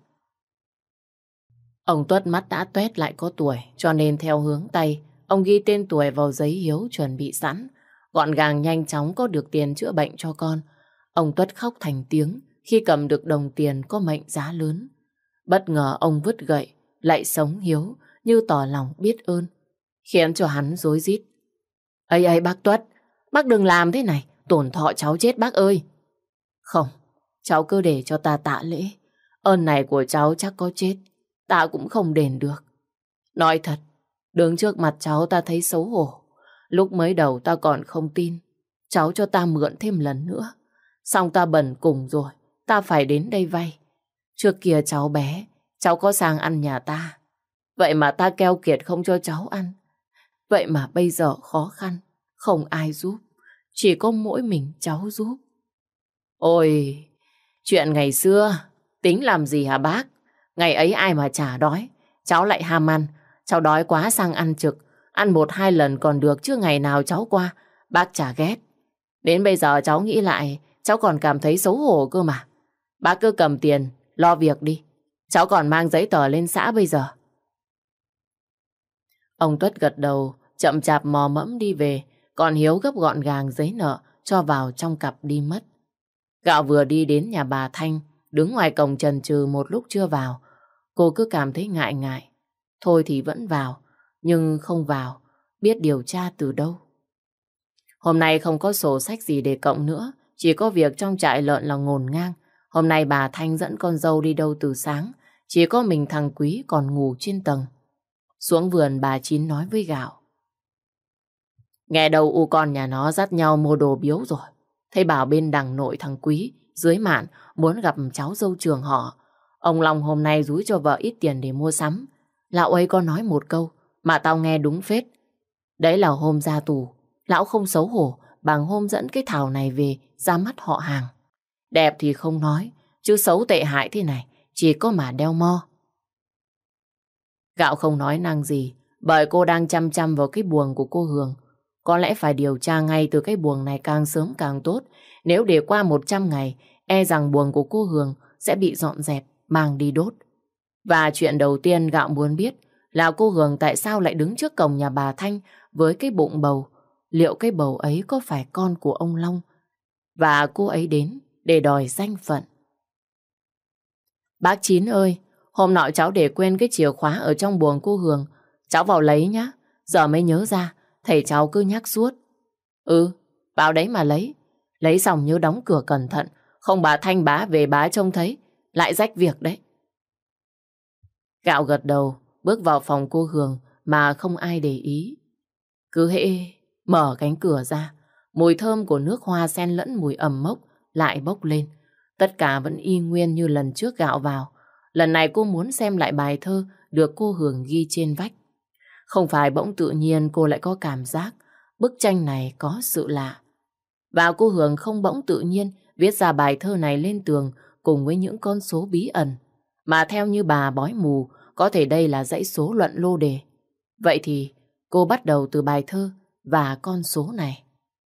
Ông Tuất mắt đã toét lại có tuổi, cho nên theo hướng tay, ông ghi tên tuổi vào giấy Hiếu chuẩn bị sẵn, gọn gàng nhanh chóng có được tiền chữa bệnh cho con. Ông Tuất khóc thành tiếng khi cầm được đồng tiền có mệnh giá lớn. Bất ngờ ông vứt gậy, lại sống Hiếu như tỏ lòng biết ơn, khiến cho hắn rối rít. Ấy bác Tuất, bác đừng làm thế này, tổn thọ cháu chết bác ơi. Không, cháu cứ để cho ta tạ lễ. Ơn này của cháu chắc có chết, ta cũng không đền được. Nói thật, đứng trước mặt cháu ta thấy xấu hổ. Lúc mới đầu ta còn không tin, cháu cho ta mượn thêm lần nữa. Xong ta bần cùng rồi, ta phải đến đây vay. Trước kia cháu bé, cháu có sang ăn nhà ta. Vậy mà ta keo kiệt không cho cháu ăn. Vậy mà bây giờ khó khăn, không ai giúp. Chỉ có mỗi mình cháu giúp. Ôi, chuyện ngày xưa, tính làm gì hả bác? Ngày ấy ai mà chả đói. Cháu lại ham ăn, cháu đói quá sang ăn trực. Ăn 1-2 lần còn được chứ ngày nào cháu qua, bác chả ghét. Đến bây giờ cháu nghĩ lại, cháu còn cảm thấy xấu hổ cơ mà. Bác cứ cầm tiền, lo việc đi. Cháu còn mang giấy tờ lên xã bây giờ. Ông Tuất gật đầu, chậm chạp mò mẫm đi về, còn Hiếu gấp gọn gàng giấy nợ cho vào trong cặp đi mất. Gạo vừa đi đến nhà bà Thanh, đứng ngoài cổng chần chừ một lúc chưa vào. Cô cứ cảm thấy ngại ngại. Thôi thì vẫn vào, nhưng không vào, biết điều tra từ đâu. Hôm nay không có sổ sách gì để cộng nữa, chỉ có việc trong trại lợn là ngổn ngang. Hôm nay bà Thanh dẫn con dâu đi đâu từ sáng, chỉ có mình thằng Quý còn ngủ trên tầng. Xuống vườn bà Chín nói với Gạo. Nghe đầu u con nhà nó dắt nhau mua đồ biếu rồi. Thấy bảo bên đằng nội thằng Quý, dưới mạn, muốn gặp cháu dâu trường họ. Ông Long hôm nay dúi cho vợ ít tiền để mua sắm. Lão ấy có nói một câu, mà tao nghe đúng phết. Đấy là hôm ra tù, lão không xấu hổ bằng hôm dẫn cái Thảo này về ra mắt họ hàng. Đẹp thì không nói, chứ xấu tệ hại thế này, chỉ có mà đeo mo. Gạo không nói năng gì, bởi cô đang chăm chăm vào cái buồng của cô Hường. Có lẽ phải điều tra ngay từ cái buồng này càng sớm càng tốt. Nếu để qua 100 ngày, e rằng buồng của cô Hường sẽ bị dọn dẹp, mang đi đốt. Và chuyện đầu tiên Gạo muốn biết là cô Hường tại sao lại đứng trước cổng nhà bà Thanh với cái bụng bầu. Liệu cái bầu ấy có phải con của ông Long? Và cô ấy đến để đòi danh phận. Bác Chín ơi, hôm nọ cháu để quên cái chìa khóa ở trong buồng cô Hường. Cháu vào lấy nhá. Giờ mới nhớ ra, thầy cháu cứ nhắc suốt. Ừ, vào đấy mà lấy. Lấy xong nhớ đóng cửa cẩn thận. Không bà Thanh bá về bá trông thấy, lại rách việc đấy. Gạo gật đầu, bước vào phòng cô Hường mà không ai để ý. Cứ hễ mở cánh cửa ra, mùi thơm của nước hoa xen lẫn mùi ẩm mốc lại bốc lên. Tất cả vẫn y nguyên như lần trước Gạo vào. Lần này cô muốn xem lại bài thơ được cô Hường ghi trên vách. Không phải bỗng tự nhiên cô lại có cảm giác bức tranh này có sự lạ. Và cô Hường không bỗng tự nhiên viết ra bài thơ này lên tường cùng với những con số bí ẩn. Mà theo như bà bói mù, có thể đây là dãy số luận lô đề. Vậy thì cô bắt đầu từ bài thơ và con số này.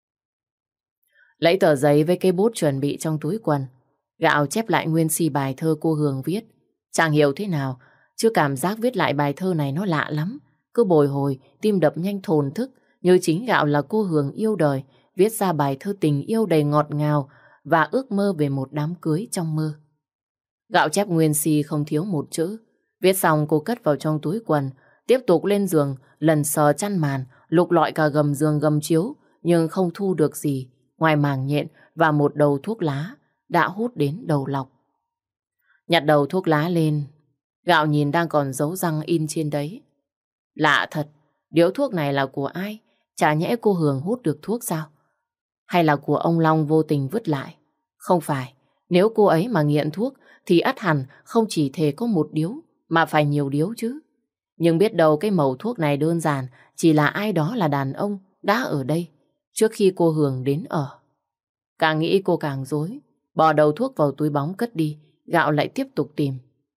Lấy tờ giấy với cây bút chuẩn bị trong túi quần, Gạo chép lại nguyên si bài thơ cô Hường viết. Chẳng hiểu thế nào, chứ cảm giác viết lại bài thơ này nó lạ lắm. Cứ bồi hồi, tim đập nhanh thổn thức, như chính Gạo là cô Hường yêu đời, viết ra bài thơ tình yêu đầy ngọt ngào và ước mơ về một đám cưới trong mơ. Gạo chép nguyên si không thiếu một chữ. Viết xong cô cất vào trong túi quần, tiếp tục lên giường, lần sờ chăn màn, lục lọi cả gầm giường gầm chiếu, nhưng không thu được gì ngoài màng nhện và một đầu thuốc lá đã hút đến đầu lọc. Nhặt đầu thuốc lá lên, Gạo nhìn đang còn dấu răng in trên đấy. Lạ thật, điếu thuốc này là của ai? Chả nhẽ cô Hường hút được thuốc sao? Hay là của ông Long vô tình vứt lại? Không phải, nếu cô ấy mà nghiện thuốc thì ắt hẳn không chỉ thể có một điếu mà phải nhiều điếu chứ. Nhưng biết đâu cái mẩu thuốc này đơn giản chỉ là ai đó là đàn ông đã ở đây trước khi cô Hường đến ở. Càng nghĩ cô càng rối, bỏ đầu thuốc vào túi bóng cất đi. Gạo lại tiếp tục tìm.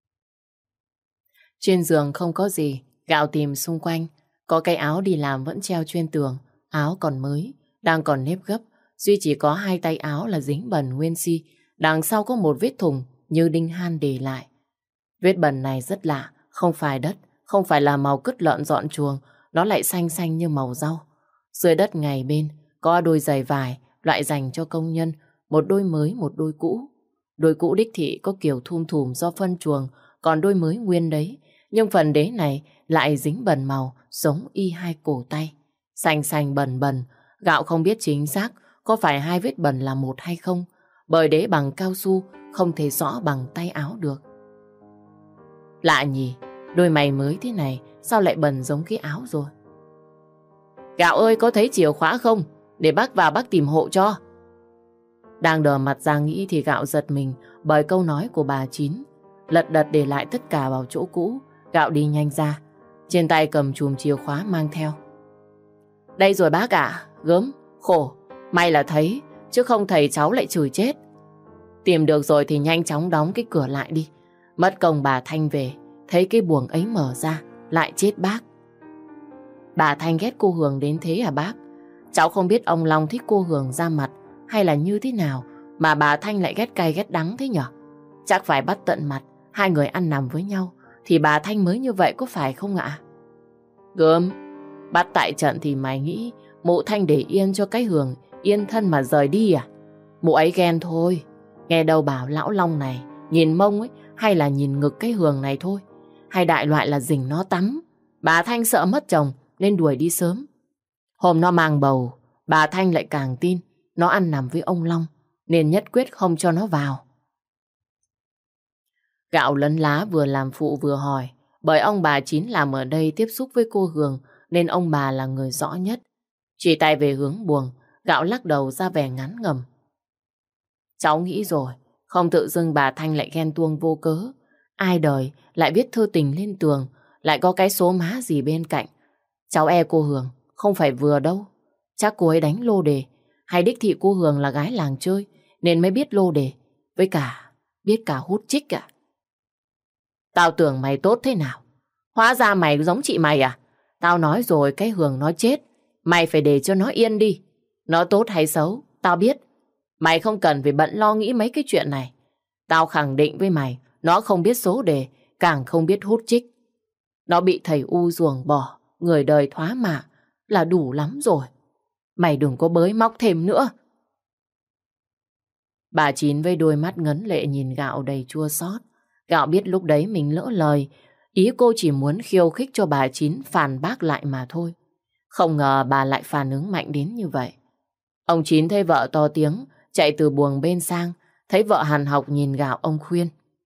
Trên giường không có gì, Gạo tìm xung quanh. Có cái áo đi làm vẫn treo trên tường, áo còn mới, đang còn nếp gấp. Duy chỉ có hai tay áo là dính bẩn nguyên si. Đằng sau có một vết thủng như đinh han để lại. Vết bẩn này rất lạ, không phải đất, không phải là màu cứt lợn dọn chuồng, nó lại xanh xanh như màu rau. Dưới đất ngày bên có đôi giày vải loại dành cho công nhân, một đôi mới một đôi cũ. Đôi cũ đích thị có kiểu thum thùm do phân chuồng, còn đôi mới nguyên đấy. Nhưng phần đế này lại dính bẩn màu giống y hai cổ tay. Xanh xanh bẩn bẩn, Gạo không biết chính xác có phải hai vết bẩn là một hay không, bởi đế bằng cao su không thể rõ bằng tay áo được. Lạ nhỉ, đôi mày mới thế này sao lại bẩn giống cái áo rồi? Gạo ơi, có thấy chìa khóa không? Để bác vào bác tìm hộ cho. Đang đờ mặt ra nghĩ thì Gạo giật mình bởi câu nói của bà Chín. Lật đật để lại tất cả vào chỗ cũ, Gạo đi nhanh ra, trên tay cầm chùm chìa khóa mang theo. Đây rồi bác ạ. Gớm, khổ, may là thấy, chứ không thầy cháu lại chửi chết. Tìm được rồi thì nhanh chóng đóng cái cửa lại đi. Mất công bà Thanh về, thấy cái buồng ấy mở ra, lại chết bác. Bà Thanh ghét cô Hường đến thế à bác? Cháu không biết ông Long thích cô Hường ra mặt hay là như thế nào mà bà Thanh lại ghét cay ghét đắng thế nhở? Chắc phải bắt tận mặt, hai người ăn nằm với nhau thì bà Thanh mới như vậy có phải không ạ? Gớm, bắt tại trận thì mày nghĩ mụ Thanh để yên cho cái Hường yên thân mà rời đi à? Mụ ấy ghen thôi. Nghe đâu bảo lão Long này nhìn mông ấy hay là nhìn ngực cái Hường này thôi, hay đại loại là rình nó tắm. Bà Thanh sợ mất chồng nên đuổi đi sớm. Hôm nó mang bầu, bà Thanh lại càng tin nó ăn nằm với ông Long nên nhất quyết không cho nó vào. Gạo lấn lá vừa làm phụ vừa hỏi, bởi ông bà Chín làm ở đây tiếp xúc với cô Hường nên ông bà là người rõ nhất. Chỉ tay về hướng buồng, Gạo lắc đầu ra vẻ ngán ngẩm. Cháu nghĩ rồi, không tự dưng bà Thanh lại ghen tuông vô cớ. Ai đời lại viết thơ tình lên tường, lại có cái số má gì bên cạnh. Cháu e cô Hường không phải vừa đâu. Chắc cô ấy đánh lô đề, hay đích thị cô Hường là gái làng chơi nên mới biết lô đề, với cả biết cả hút chích à. Tao tưởng mày tốt thế nào, Hóa ra mày giống chị mày à? Tao nói rồi, cái Hường nó chết, mày phải để cho nó yên đi. Nó tốt hay xấu, tao biết. Mày không cần phải bận lo nghĩ mấy cái chuyện này. Tao khẳng định với mày, nó không biết số đề, càng không biết hút chích. Nó bị thầy U ruồng bỏ, người đời thoá mạ là đủ lắm rồi. Mày đừng có bới móc thêm nữa. Bà Chín với đôi mắt ngấn lệ nhìn Gạo đầy chua xót. Gạo biết lúc đấy mình lỡ lời, ý cô chỉ muốn khiêu khích cho bà Chín phản bác lại mà thôi. Không ngờ bà lại phản ứng mạnh đến như vậy. Ông Chín thấy vợ to tiếng, chạy từ buồng bên sang, thấy vợ hằn học nhìn Gạo, ông khuyên.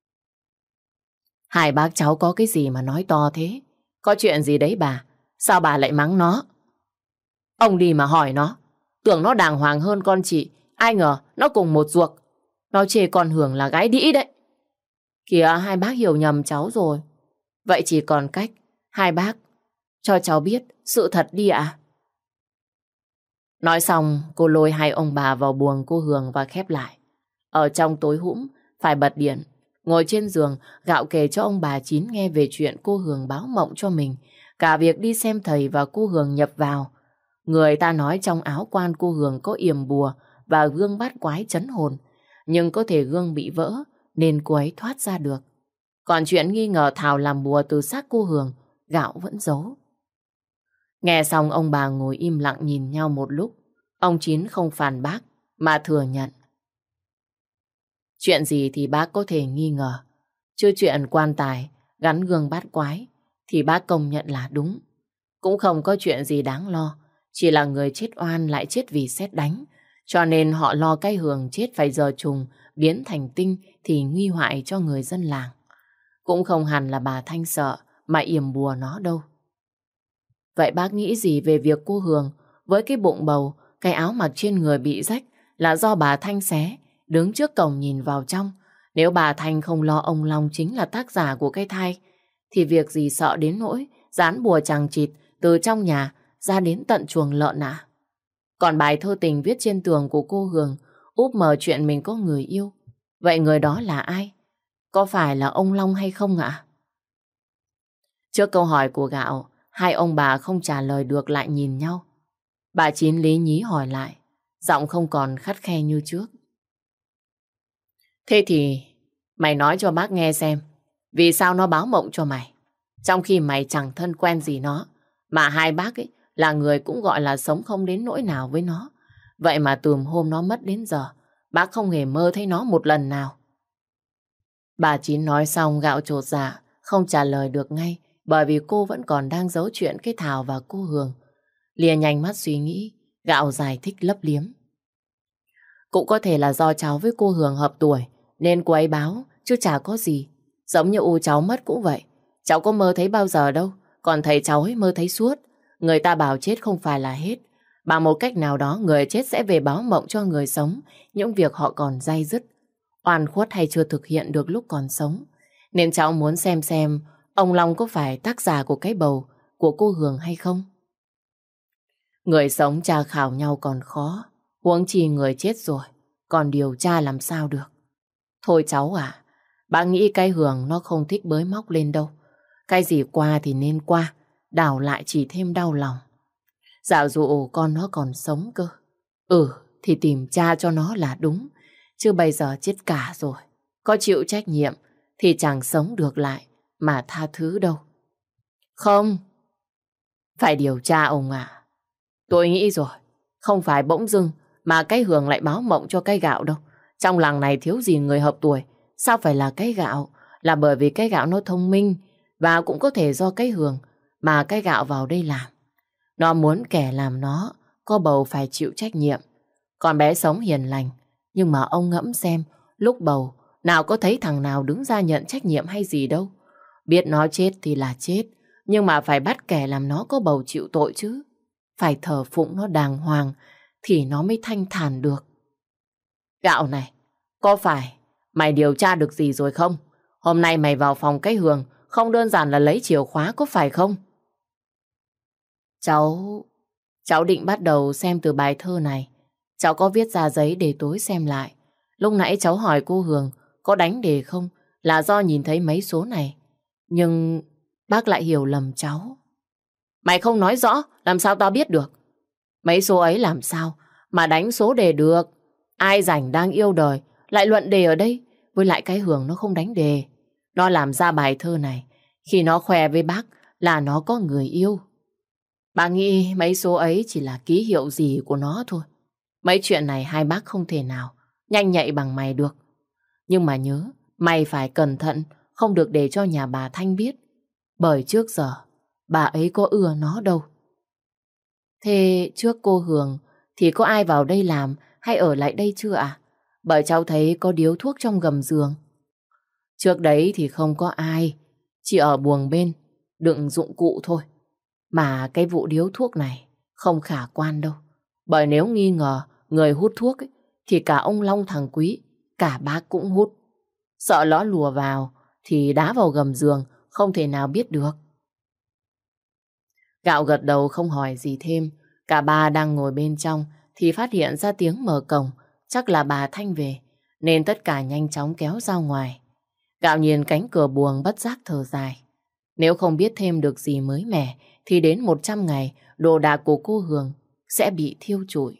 Hai bác cháu có cái gì mà nói to thế? Có chuyện gì đấy bà? Sao bà lại mắng nó? Ông đi mà hỏi nó. Tưởng nó đàng hoàng hơn con chị, ai ngờ nó cùng một ruột. Nó chê con Hường là gái đĩ đấy. Kìa, hai bác hiểu nhầm cháu rồi. Vậy chỉ còn cách hai bác cho cháu biết sự thật đi ạ. Nói xong, cô lôi hai ông bà vào buồng cô Hường và khép lại. Ở trong tối hũm, phải bật điện. Ngồi trên giường, Gạo kể cho ông bà Chín nghe về chuyện cô Hường báo mộng cho mình. Cả việc đi xem thầy và cô Hường nhập vào. Người ta nói trong áo quan cô Hường có yểm bùa và gương bát quái trấn hồn. Nhưng có thể gương bị vỡ nên cô ấy thoát ra được. Còn chuyện nghi ngờ Thảo làm bùa từ xác cô Hường, Gạo vẫn giấu. Nghe xong ông bà ngồi im lặng nhìn nhau một lúc. Ông Chín không phản bác mà thừa nhận. Chuyện gì thì bác có thể nghi ngờ, chứ chuyện quan tài gắn gương bát quái thì bác công nhận là đúng. Cũng không có chuyện gì đáng lo, chỉ là người chết oan lại chết vì sét đánh. Cho nên họ lo cái Hường chết phải giờ trùng biến thành tinh thì nguy hoại cho người dân làng. Cũng không hẳn là bà Thanh sợ mà yểm bùa nó đâu. Vậy bác nghĩ gì về việc cô Hường với cái bụng bầu, cái áo mặc trên người bị rách là do bà Thanh xé, đứng trước cổng nhìn vào trong? Nếu bà Thanh không lo ông Long chính là tác giả của cái thai, thì việc gì sợ đến nỗi dán bùa chằng chịt từ trong nhà ra đến tận chuồng lợn à? Còn bài thơ tình viết trên tường của cô Hường úp mở chuyện mình có người yêu. Vậy người đó là ai? Có phải là ông Long hay không ạ? Trước câu hỏi của Gạo, hai ông bà không trả lời được lại nhìn nhau. Bà Chín lý nhí hỏi lại, giọng không còn khắt khe như trước. Thế thì mày nói cho bác nghe xem, vì sao nó báo mộng cho mày? Trong khi mày chẳng thân quen gì nó, mà hai bác ấy là người cũng gọi là sống không đến nỗi nào với nó. Vậy mà từ hôm nó mất đến giờ, bác không hề mơ thấy nó một lần nào. Bà Chín nói xong Gạo chột dạ, không trả lời được ngay, bởi vì cô vẫn còn đang giấu chuyện cái Thảo và cô Hường. Lìa nhanh mắt suy nghĩ, Gạo giải thích lấp liếm. Cũng có thể là do cháu với cô Hường hợp tuổi, nên cô ấy báo, chứ chả có gì. Giống như U cháu mất cũng vậy. Cháu có mơ thấy bao giờ đâu, còn thầy cháu ấy mơ thấy suốt. Người ta bảo chết không phải là hết. Bằng một cách nào đó người chết sẽ về báo mộng cho người sống những việc họ còn day dứt, oan khuất hay chưa thực hiện được lúc còn sống. Nên cháu muốn xem ông Long có phải tác giả của cái bầu của cô Hường hay không. Người sống tra khảo nhau còn khó, huống chi người chết rồi, còn điều tra làm sao được. Thôi cháu à, bà nghĩ cái Hường nó không thích bới móc lên đâu. Cái gì qua thì nên qua, đảo lại chỉ thêm đau lòng. Dạo dụ con nó còn sống cơ. Thì tìm cha cho nó là đúng. Chứ bây giờ chết cả rồi. Có chịu trách nhiệm thì chẳng sống được lại mà tha thứ đâu. Không, phải điều tra ông à. Tôi nghĩ rồi, không phải bỗng dưng mà cái Hường lại báo mộng cho cái Gạo đâu. Trong làng này thiếu gì người hợp tuổi. Sao phải là cái Gạo? Là bởi vì cái Gạo nó thông minh, và cũng có thể do cái Hường mà cái Gạo vào đây làm. Nó muốn kẻ làm nó có bầu phải chịu trách nhiệm. Con bé sống hiền lành, nhưng mà ông ngẫm xem, lúc bầu nào có thấy thằng nào đứng ra nhận trách nhiệm hay gì đâu. Biết nó chết thì là chết, nhưng mà phải bắt kẻ làm nó có bầu chịu tội chứ. Phải thờ phụng nó đàng hoàng thì nó mới thanh thản được. Gạo này, có phải mày điều tra được gì rồi không? Hôm nay mày vào phòng cái Hường không đơn giản là lấy chìa khóa có phải không? Cháu định bắt đầu xem từ bài thơ này. Cháu có viết ra giấy để tối xem lại. Lúc nãy cháu hỏi cô Hường có đánh đề không là do nhìn thấy mấy số này. Nhưng Bác lại hiểu lầm cháu. Mày không nói rõ, làm sao tao biết được? Mấy số ấy làm sao mà đánh số đề được? Ai rảnh đang yêu đời, lại luận đề ở đây. Với lại cái Hường nó không đánh đề. Nó làm ra bài thơ này, khi nó khoe với bác là nó có người yêu. Bà nghĩ mấy số ấy chỉ là ký hiệu gì của nó thôi. Mấy chuyện này hai bác không thể nào nhanh nhạy bằng mày được. Nhưng mà nhớ, mày phải cẩn thận, không được để cho nhà bà Thanh biết. Bởi trước giờ, bà ấy có ưa nó đâu. Thế trước cô Hường thì có ai vào đây làm hay ở lại đây chưa ạ? Bởi cháu thấy có điếu thuốc trong gầm giường. Trước đấy thì không có ai, chỉ ở buồng bên, đựng dụng cụ thôi. Mà cái vụ điếu thuốc này không khả quan đâu. Bởi nếu nghi ngờ người hút thuốc ấy, thì cả ông Long thằng Quý, cả bác cũng hút. Sợ ló lùa vào thì đá vào gầm giường, không thể nào biết được. Gạo gật đầu không hỏi gì thêm. Cả ba đang ngồi bên trong thì phát hiện ra tiếng mở cổng. Chắc là bà Thanh về, nên tất cả nhanh chóng kéo ra ngoài. Gạo nhìn cánh cửa buồng bất giác thở dài. Nếu không biết thêm được gì mới mẻ thì đến 100 ngày đồ đạc của cô Hường sẽ bị thiêu trụi.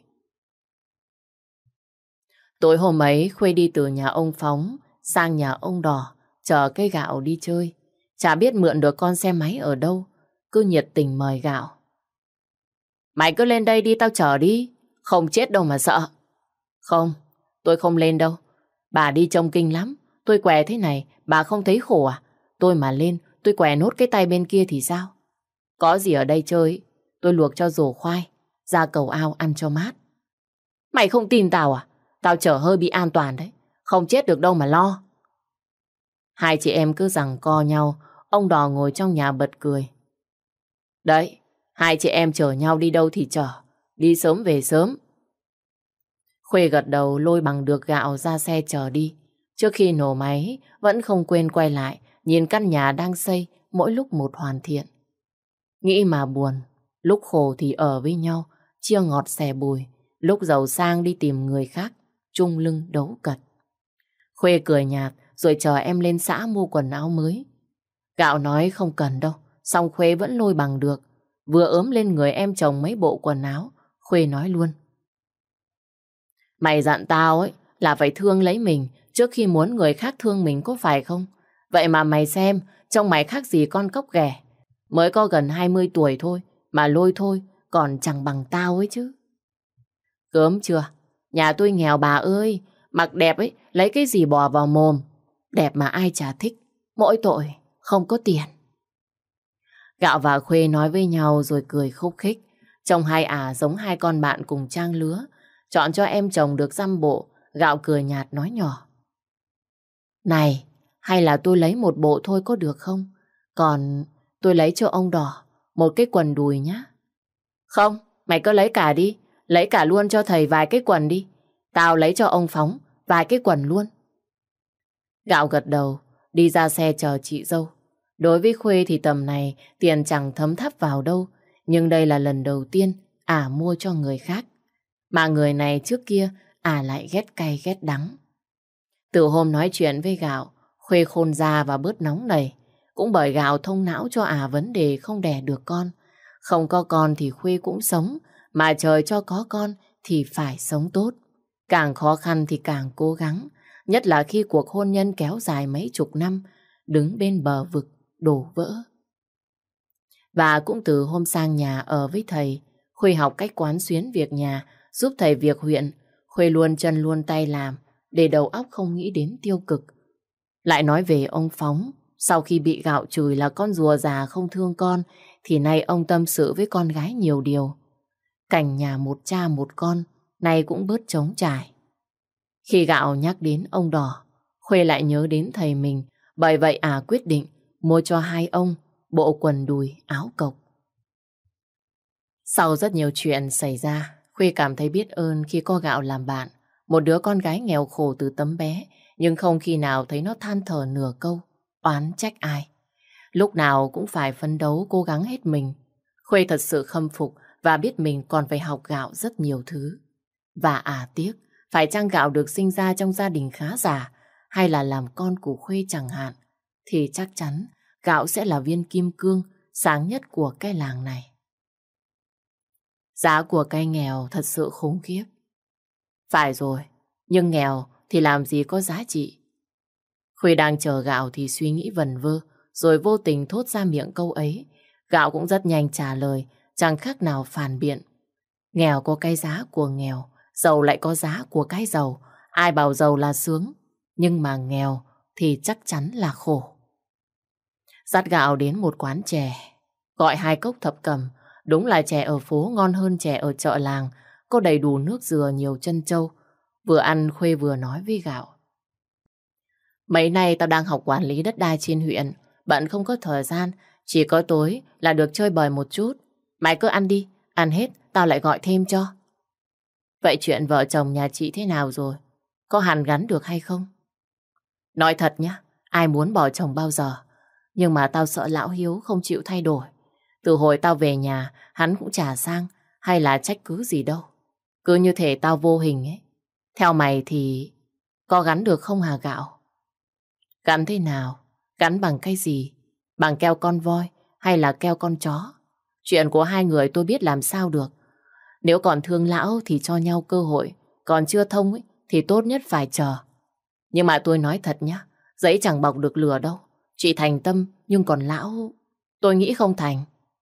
Tối hôm ấy Khuê đi từ nhà ông Phóng sang nhà ông Đỏ chờ cái Gạo đi chơi. Chả biết mượn được con xe máy ở đâu, cứ nhiệt tình mời Gạo. Mày cứ lên đây đi, tao chở đi, không chết đâu mà sợ. Không, tôi không lên đâu. Bà đi trông kinh lắm, tôi què thế này, bà không thấy khổ à? Tôi mà lên, tôi què nốt cái tay bên kia thì sao? Có gì ở đây chơi, tôi luộc cho rổ khoai, ra cầu ao ăn cho mát. Mày không tin tao à? Tao chở hơi bị an toàn đấy, không chết được đâu mà lo. Hai chị em cứ giằng co nhau, ông Đò ngồi trong nhà bật cười. Đấy, hai chị em chở nhau đi đâu thì chở, đi sớm về sớm. Khuê gật đầu lôi bằng được Gạo ra xe chở đi. Trước khi nổ máy, vẫn không quên quay lại, nhìn căn nhà đang xây, mỗi lúc một hoàn thiện. Nghĩ mà buồn, lúc khổ thì ở với nhau, chia ngọt sẻ bùi, lúc giàu sang đi tìm người khác, chung lưng đấu cật. Khuê cười nhạt, rồi chờ em lên xã mua quần áo mới. Gạo nói không cần đâu, xong Khuê vẫn lôi bằng được. Vừa ốm lên người em chồng mấy bộ quần áo, Khuê nói luôn. Mày dặn tao ấy là phải thương lấy mình trước khi muốn người khác thương mình, có phải không? Vậy mà mày xem, trông mày khác gì con cóc ghẻ. Mới có gần 20 tuổi thôi, mà lôi thôi, còn chẳng bằng tao ấy chứ. Gớm chưa? Nhà tôi nghèo bà ơi, mặc đẹp ấy, lấy cái gì bỏ vào mồm. Đẹp mà ai chả thích, mỗi tội, không có tiền. Gạo và Khuê nói với nhau rồi cười khúc khích. Trông hai ả giống hai con bạn cùng trang lứa. Chọn cho em chồng được dăm bộ, Gạo cười nhạt nói nhỏ. Này, hay là tôi lấy một bộ thôi có được không? Còn tôi lấy cho ông Đỏ một cái quần đùi nhá. Không, mày cứ lấy cả đi, lấy cả luôn cho thầy vài cái quần đi. Tao lấy cho ông Phóng vài cái quần luôn. Gạo gật đầu, đi ra xe chờ chị dâu. Đối với Khuê thì tầm này tiền chẳng thấm thắp vào đâu, nhưng đây là lần đầu tiên ả mua cho người khác. Mà người này trước kia ả lại ghét cay ghét đắng. Từ hôm nói chuyện với Gạo, Khuê khôn ra và bớt nóng nảy. Cũng bởi Gạo thông não cho ả vấn đề không đẻ được con. Không có con thì Khuê cũng sống, mà trời cho có con thì phải sống tốt. Càng khó khăn thì càng cố gắng, nhất là khi cuộc hôn nhân kéo dài mấy chục năm, đứng bên bờ vực đổ vỡ. Và cũng từ hôm sang nhà ở với thầy, Khuê học cách quán xuyến việc nhà, giúp thầy việc huyện. Khuê luôn chân luôn tay làm, để đầu óc không nghĩ đến tiêu cực. Lại nói về ông Phóng, sau khi bị Gạo chửi là con rùa già không thương con, thì nay ông tâm sự với con gái nhiều điều. Cảnh nhà một cha một con, nay cũng bớt trống trải. Khi Gạo nhắc đến ông Đỏ, Khuê lại nhớ đến thầy mình, bởi vậy quyết định mua cho hai ông bộ quần đùi áo cộc. Sau rất nhiều chuyện xảy ra, Khuê cảm thấy biết ơn khi có Gạo làm bạn. Một đứa con gái nghèo khổ từ tấm bé, nhưng không khi nào thấy nó than thở nửa câu, oán trách ai. Lúc nào cũng phải phấn đấu cố gắng hết mình. Khuê thật sự khâm phục và biết mình còn phải học Gạo rất nhiều thứ. Và tiếc, phải chăng Gạo được sinh ra trong gia đình khá giả hay là làm con của Khuê chẳng hạn, thì chắc chắn gạo sẽ là viên kim cương sáng nhất của cái làng này. Giá của cây nghèo thật sự khủng khiếp. Phải rồi, nhưng nghèo thì làm gì có giá trị. Khuê đang chờ gạo thì suy nghĩ vẩn vơ, rồi vô tình thốt ra miệng câu ấy. Gạo cũng rất nhanh trả lời, chẳng khác nào phản biện. Nghèo có cái giá của nghèo, giàu lại có giá của cái giàu. Ai bảo giàu là sướng, nhưng mà nghèo thì chắc chắn là khổ. Dắt gạo đến một quán chè, gọi 2 cốc thập cẩm. Đúng là chè ở phố ngon hơn chè ở chợ làng, có đầy đủ nước dừa nhiều trân châu. Vừa ăn Khuê vừa nói với gạo. Mấy nay tao đang học quản lý đất đai trên huyện, bận không có thời gian, chỉ có tối là được chơi bời một chút. Mày cứ ăn đi, ăn hết tao lại gọi thêm cho. Vậy chuyện vợ chồng nhà chị thế nào rồi? Có hàn gắn được hay không? Nói thật nhá, ai muốn bỏ chồng bao giờ. Nhưng mà tao sợ lão Hiếu không chịu thay đổi. Từ hồi tao về nhà, hắn cũng chả sang hay là trách cứ gì đâu. Cứ như thể tao vô hình ấy. Theo mày thì có gắn được không hả Gạo? Gắn thế nào? Gắn bằng cái gì? Bằng keo con voi hay là keo con chó? Chuyện của hai người tôi biết làm sao được. Nếu còn thương lão thì cho nhau cơ hội. Còn chưa thông ấy, thì tốt nhất phải chờ. Nhưng mà tôi nói thật nhá, giấy chẳng bọc được lửa đâu. Chị thành tâm, nhưng còn lão, tôi nghĩ không thành.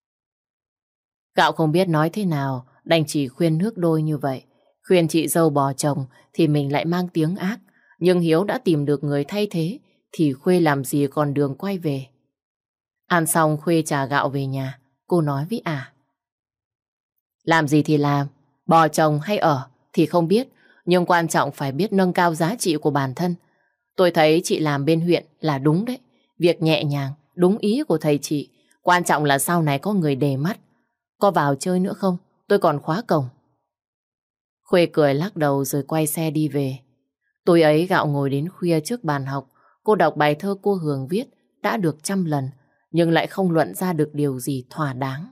Gạo không biết nói thế nào, đành chỉ khuyên nước đôi như vậy. Khuyên chị dâu bỏ chồng thì mình lại mang tiếng ác. Nhưng Hiếu đã tìm được người thay thế, thì Khuê làm gì còn đường quay về. Ăn xong Khuê trả Gạo về nhà. Cô nói với làm gì thì làm, bỏ chồng hay ở thì không biết, nhưng quan trọng phải biết nâng cao giá trị của bản thân. Tôi thấy chị làm bên huyện là đúng đấy. Việc nhẹ nhàng, đúng ý của thầy chị. Quan trọng là sau này có người để mắt. Có vào chơi nữa không? Tôi còn khóa cổng. Khuê cười lắc đầu rồi quay xe đi về. Tối ấy Gạo ngồi đến khuya trước bàn học. Cô đọc bài thơ cô Hường viết đã được 100 lần, nhưng lại không luận ra được điều gì thỏa đáng.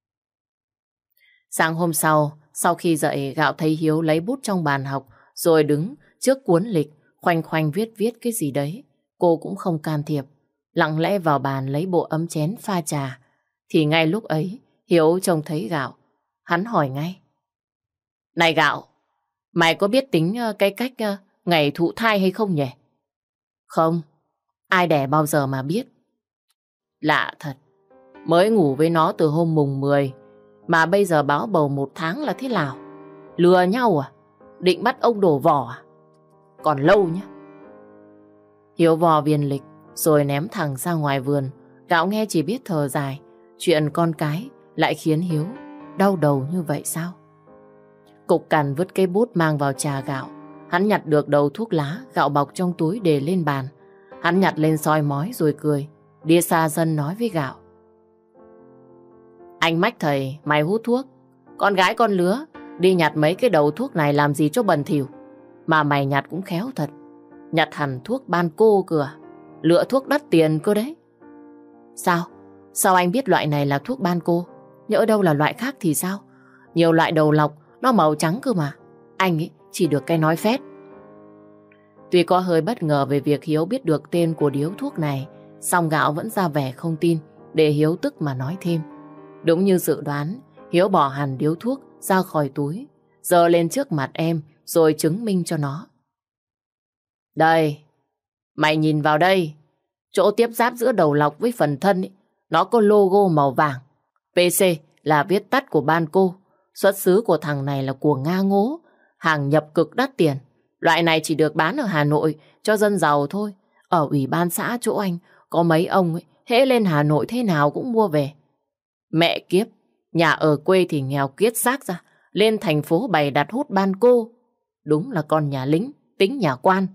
Sáng hôm sau khi dậy, Gạo thấy Hiếu lấy bút trong bàn học rồi đứng trước cuốn lịch khoanh khoanh viết cái gì đấy. Cô cũng không can thiệp, lặng lẽ vào bàn lấy bộ ấm chén pha trà. Thì ngay lúc ấy Hiếu trông thấy Gạo. Hắn hỏi ngay: Này Gạo, mày có biết tính cái cách ngày thụ thai hay không nhỉ? Không, ai đẻ bao giờ mà biết. Lạ thật, mới ngủ với nó từ hôm mùng 10 mà bây giờ báo bầu 1 tháng là thế nào? Lừa nhau à? Định bắt ông đổ vỏ à? Còn lâu nhá. Hiếu vò viên lịch rồi ném thẳng ra ngoài vườn. Gạo nghe chỉ biết thở dài. Chuyện con cái lại khiến Hiếu đau đầu như vậy sao? Cục cằn vứt cây bút mang vào trà Gạo. Hắn nhặt được đầu thuốc lá Gạo bọc trong túi để lên bàn. Hắn nhặt lên soi mói rồi cười. Đi xa dần nói với Gạo: Anh mách thầy mày hút thuốc. Con gái con lứa đi nhặt mấy cái đầu thuốc này làm gì cho bẩn thỉu. Mà mày nhặt cũng khéo thật. Nhặt hẳn thuốc ban cô kìa. Lựa thuốc đắt tiền cơ đấy. Sao? Sao anh biết loại này là thuốc ban cô? Nhỡ đâu là loại khác thì sao? Nhiều loại đầu lọc nó màu trắng cơ mà. Anh ấy chỉ được cái nói phét. Tuy có hơi bất ngờ về việc Hiếu biết được tên của điếu thuốc này, song Gạo vẫn ra vẻ không tin để Hiếu tức mà nói thêm. Đúng như dự đoán, Hiếu bỏ hẳn điếu thuốc ra khỏi túi, giơ lên trước mặt em rồi chứng minh cho nó. Đây, mày nhìn vào đây. Chỗ tiếp giáp giữa đầu lọc với phần thân ấy, nó có logo màu vàng. PC là viết tắt của ban cô. Xuất xứ của thằng này là của Nga Ngố, hàng nhập cực đắt tiền. Loại này chỉ được bán ở Hà Nội cho dân giàu thôi. Ở ủy ban xã chỗ anh có mấy ông ấy, hễ lên Hà Nội thế nào cũng mua về. Mẹ kiếp, nhà ở quê thì nghèo kiết xác ra, lên thành phố bày đặt hút ban cô. Đúng là con nhà lính, tính nhà quan.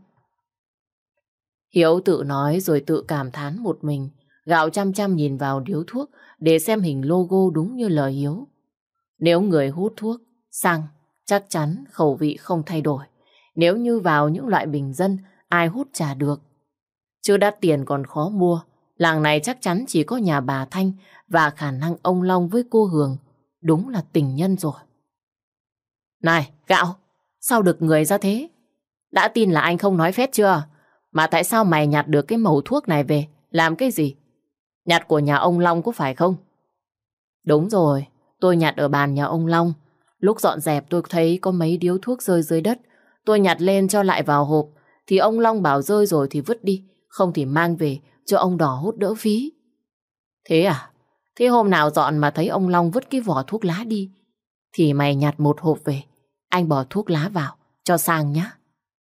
Hiếu tự nói rồi tự cảm thán một mình. Gạo chăm chăm nhìn vào điếu thuốc để xem hình logo đúng như lời Hiếu. Nếu người hút thuốc, xăng, chắc chắn khẩu vị không thay đổi. Nếu như vào những loại bình dân, ai hút chả được. Chứ đắt tiền còn khó mua. Làng này chắc chắn chỉ có nhà bà Thanh và khả năng ông Long với cô Hường. Đúng là tình nhân rồi. Này, Gạo, sao được người ra thế? Đã tin là anh không nói phét chưa? Mà tại sao mày nhặt được cái mẩu thuốc này về? Làm cái gì? Nhặt của nhà ông Long có phải không? Đúng rồi, tôi nhặt ở bàn nhà ông Long. Lúc dọn dẹp tôi thấy có mấy điếu thuốc rơi dưới đất. Tôi nhặt lên cho lại vào hộp. Thì ông Long bảo rơi rồi thì vứt đi. Không thì mang về cho ông Đỏ hút đỡ phí. Thế à? Thế hôm nào dọn mà thấy ông Long vứt cái vỏ thuốc lá đi thì mày nhặt một hộp về. Anh bỏ thuốc lá vào cho sang nhá.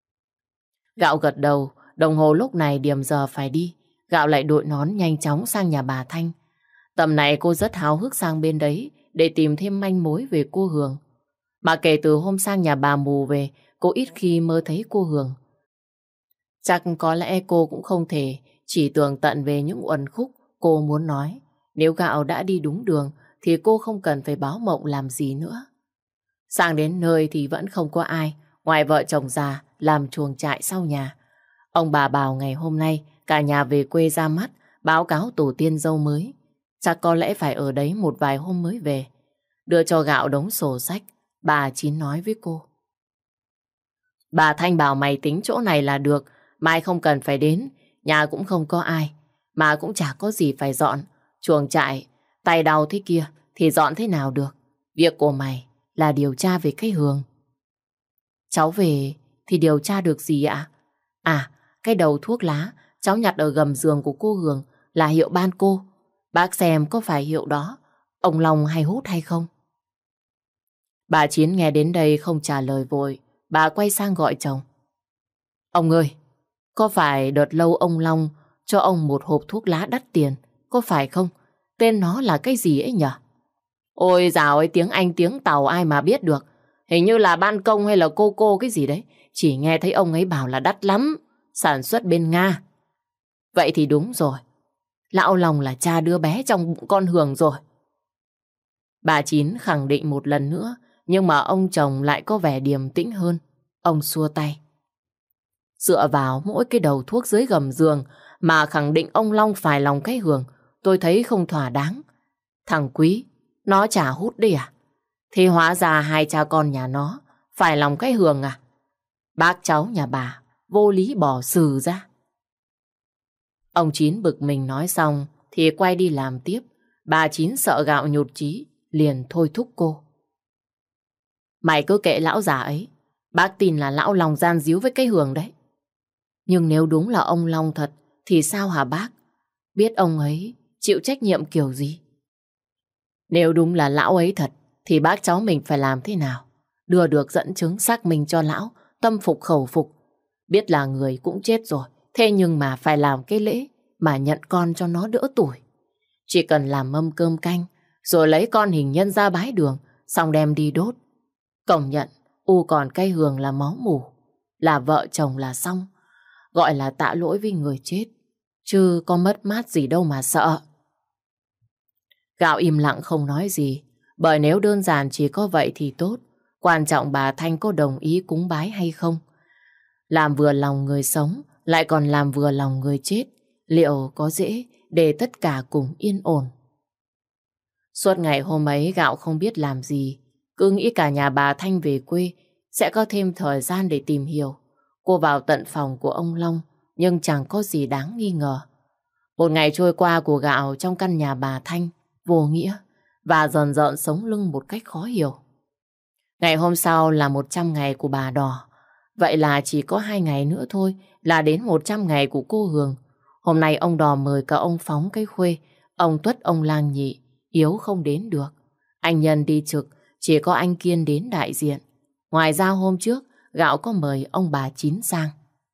Gạo gật đầu. Đồng hồ lúc này điểm giờ phải đi. Gạo lại đội nón nhanh chóng sang nhà bà Thanh. Tầm này cô rất háo hức sang bên đấy để tìm thêm manh mối về cô Hường. Mà kể từ hôm sang nhà bà Mù về, cô ít khi mơ thấy cô Hường. Chắc có lẽ cô cũng không thể chỉ tường tận về những uẩn khúc cô muốn nói. Nếu Gạo đã đi đúng đường thì cô không cần phải báo mộng làm gì nữa. Sang đến nơi thì vẫn không có ai ngoài vợ chồng già làm chuồng trại sau nhà. Ông bà bảo ngày hôm nay cả nhà về quê ra mắt báo cáo tổ tiên dâu mới. Chắc có lẽ phải ở đấy một vài hôm mới về. Đưa cho Gạo đống sổ sách, bà Chín nói với cô. Bà Thanh bảo mày tính chỗ này là được, mai không cần phải đến, nhà cũng không có ai, mà cũng chả có gì phải dọn. Chuồng trại, tay đau thế kia thì dọn thế nào được. Việc của mày là điều tra về cái Hường. Cháu về thì điều tra được gì ạ? À, cái đầu thuốc lá cháu nhặt ở gầm giường của cô Hường là hiệu ban cô. Bác xem có phải hiệu đó ông Long hay hút hay không? Bà Chiến nghe đến đây không trả lời vội. Bà quay sang gọi chồng. Ông ơi, có phải đợt lâu ông Long cho ông một hộp thuốc lá đắt tiền, có phải không? Tên nó là cái gì ấy nhở? Ôi dào ơi, tiếng Anh tiếng Tàu ai mà biết được. Hình như là ban công hay là cô cái gì đấy. Chỉ nghe thấy ông ấy bảo là đắt lắm, sản xuất bên Nga. Vậy thì đúng rồi, lão Long là cha đứa bé trong bụng con Hường rồi. Bà Chín khẳng định một lần nữa, nhưng mà ông chồng lại có vẻ điềm tĩnh hơn. Ông xua tay. Dựa vào mỗi cái đầu thuốc dưới gầm giường mà khẳng định ông Long phải lòng cái Hường, tôi thấy không thỏa đáng. Thằng Quý, nó chả hút đi à? Thì hóa ra hai cha con nhà nó phải lòng cái Hường à? Bác cháu nhà bà vô lý bỏ xử ra. Ông Chín bực mình nói xong thì quay đi làm tiếp. Bà Chín sợ Gạo nhụt chí liền thôi thúc cô. Mày cứ kệ lão già ấy. Bác tin là lão Long gian díu với cái Hường đấy. Nhưng nếu đúng là ông Long thật thì sao hả bác? Biết ông ấy chịu trách nhiệm kiểu gì? Nếu đúng là lão ấy thật thì bác cháu mình phải làm thế nào? Đưa được dẫn chứng xác minh cho lão, tâm phục khẩu phục. Biết là người cũng chết rồi, thế nhưng mà phải làm cái lễ mà nhận con cho nó đỡ tuổi. Chỉ cần làm mâm cơm canh, rồi lấy con hình nhân ra bái đường, xong đem đi đốt. Công nhận, còn cái Hường là máu mủ, là vợ chồng là xong. Gọi là tạ lỗi với người chết, chứ có mất mát gì đâu mà sợ. Gạo im lặng không nói gì, bởi nếu đơn giản chỉ có vậy thì tốt. Quan trọng bà Thanh có đồng ý cúng bái hay không. Làm vừa lòng người sống, lại còn làm vừa lòng người chết, liệu có dễ để tất cả cùng yên ổn? Suốt ngày hôm ấy Gạo không biết làm gì, cứ nghĩ cả nhà bà Thanh về quê sẽ có thêm thời gian để tìm hiểu. Cô vào tận phòng của ông Long, nhưng chẳng có gì đáng nghi ngờ. Một ngày trôi qua của Gạo trong căn nhà bà Thanh vô nghĩa và dần dần sống lưng một cách khó hiểu. Ngày hôm sau là 100 ngày của bà Đỏ. Vậy là chỉ có 2 ngày nữa thôi là đến 100 ngày của cô Hường. Hôm nay ông Đỏ mời cả ông Phóng cái Khuê, ông Tuất, ông Lang Nhị. Hiếu không đến được. Anh Nhân đi trực, chỉ có anh Kiên đến đại diện. Ngoài ra hôm trước, Gạo có mời ông bà Chín sang.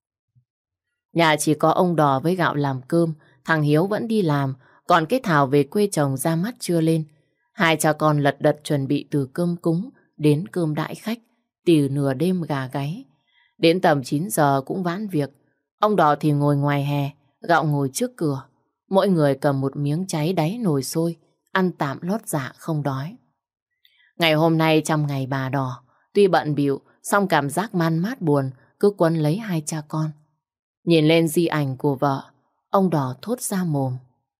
Nhà chỉ có ông Đỏ với Gạo làm cơm, thằng Hiếu vẫn đi làm, còn cái Thảo về quê chồng ra mắt chưa lên. Hai cha con lật đật chuẩn bị từ cơm cúng đến cơm đãi khách, từ nửa đêm gà gáy. Đến tầm 9 giờ cũng vãn việc. Ông Đỏ thì ngồi ngoài hè, Gạo ngồi trước cửa. Mỗi người cầm một miếng cháy đáy nồi sôi, ăn tạm lót dạ không đói. Ngày hôm nay trong ngày bà Đỏ, tuy bận bịu, song cảm giác man mát buồn cứ quấn lấy hai cha con. Nhìn lên di ảnh của vợ, ông Đỏ thốt ra mồm.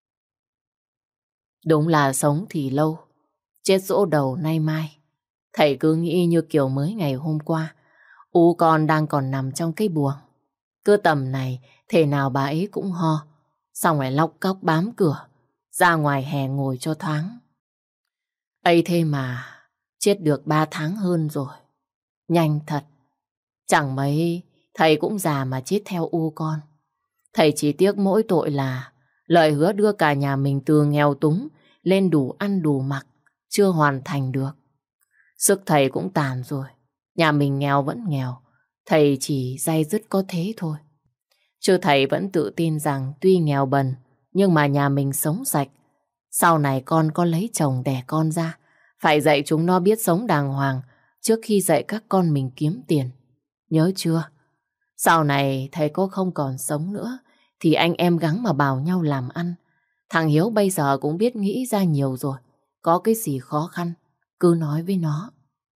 Đúng là sống thì lâu, chết dỗ đầu nay mai. Thầy cứ nghĩ như kiểu mới ngày hôm qua, con đang còn nằm trong cái buồng. Cứ tầm này, thể nào bà ấy cũng ho, xong lại lóc cóc bám cửa. ra ngoài hè ngồi cho thoáng. Ấy thế mà, chết được 3 tháng hơn rồi. Nhanh thật. Chẳng mấy, thầy cũng già mà chết theo u con. Thầy chỉ tiếc mỗi tội là lời hứa đưa cả nhà mình từ nghèo túng lên đủ ăn đủ mặc, chưa hoàn thành được. Sức thầy cũng tàn rồi. Nhà mình nghèo vẫn nghèo. Thầy chỉ day dứt có thế thôi. Chứ thầy vẫn tự tin rằng tuy nghèo bần, nhưng mà nhà mình sống sạch. Sau này con có lấy chồng đẻ con ra, phải dạy chúng nó biết sống đàng hoàng trước khi dạy các con mình kiếm tiền. Nhớ chưa? Sau này thầy có không còn sống nữa thì anh em gắng mà bảo nhau làm ăn. Thằng Hiếu bây giờ cũng biết nghĩ ra nhiều rồi. Có cái gì khó khăn, cứ nói với nó.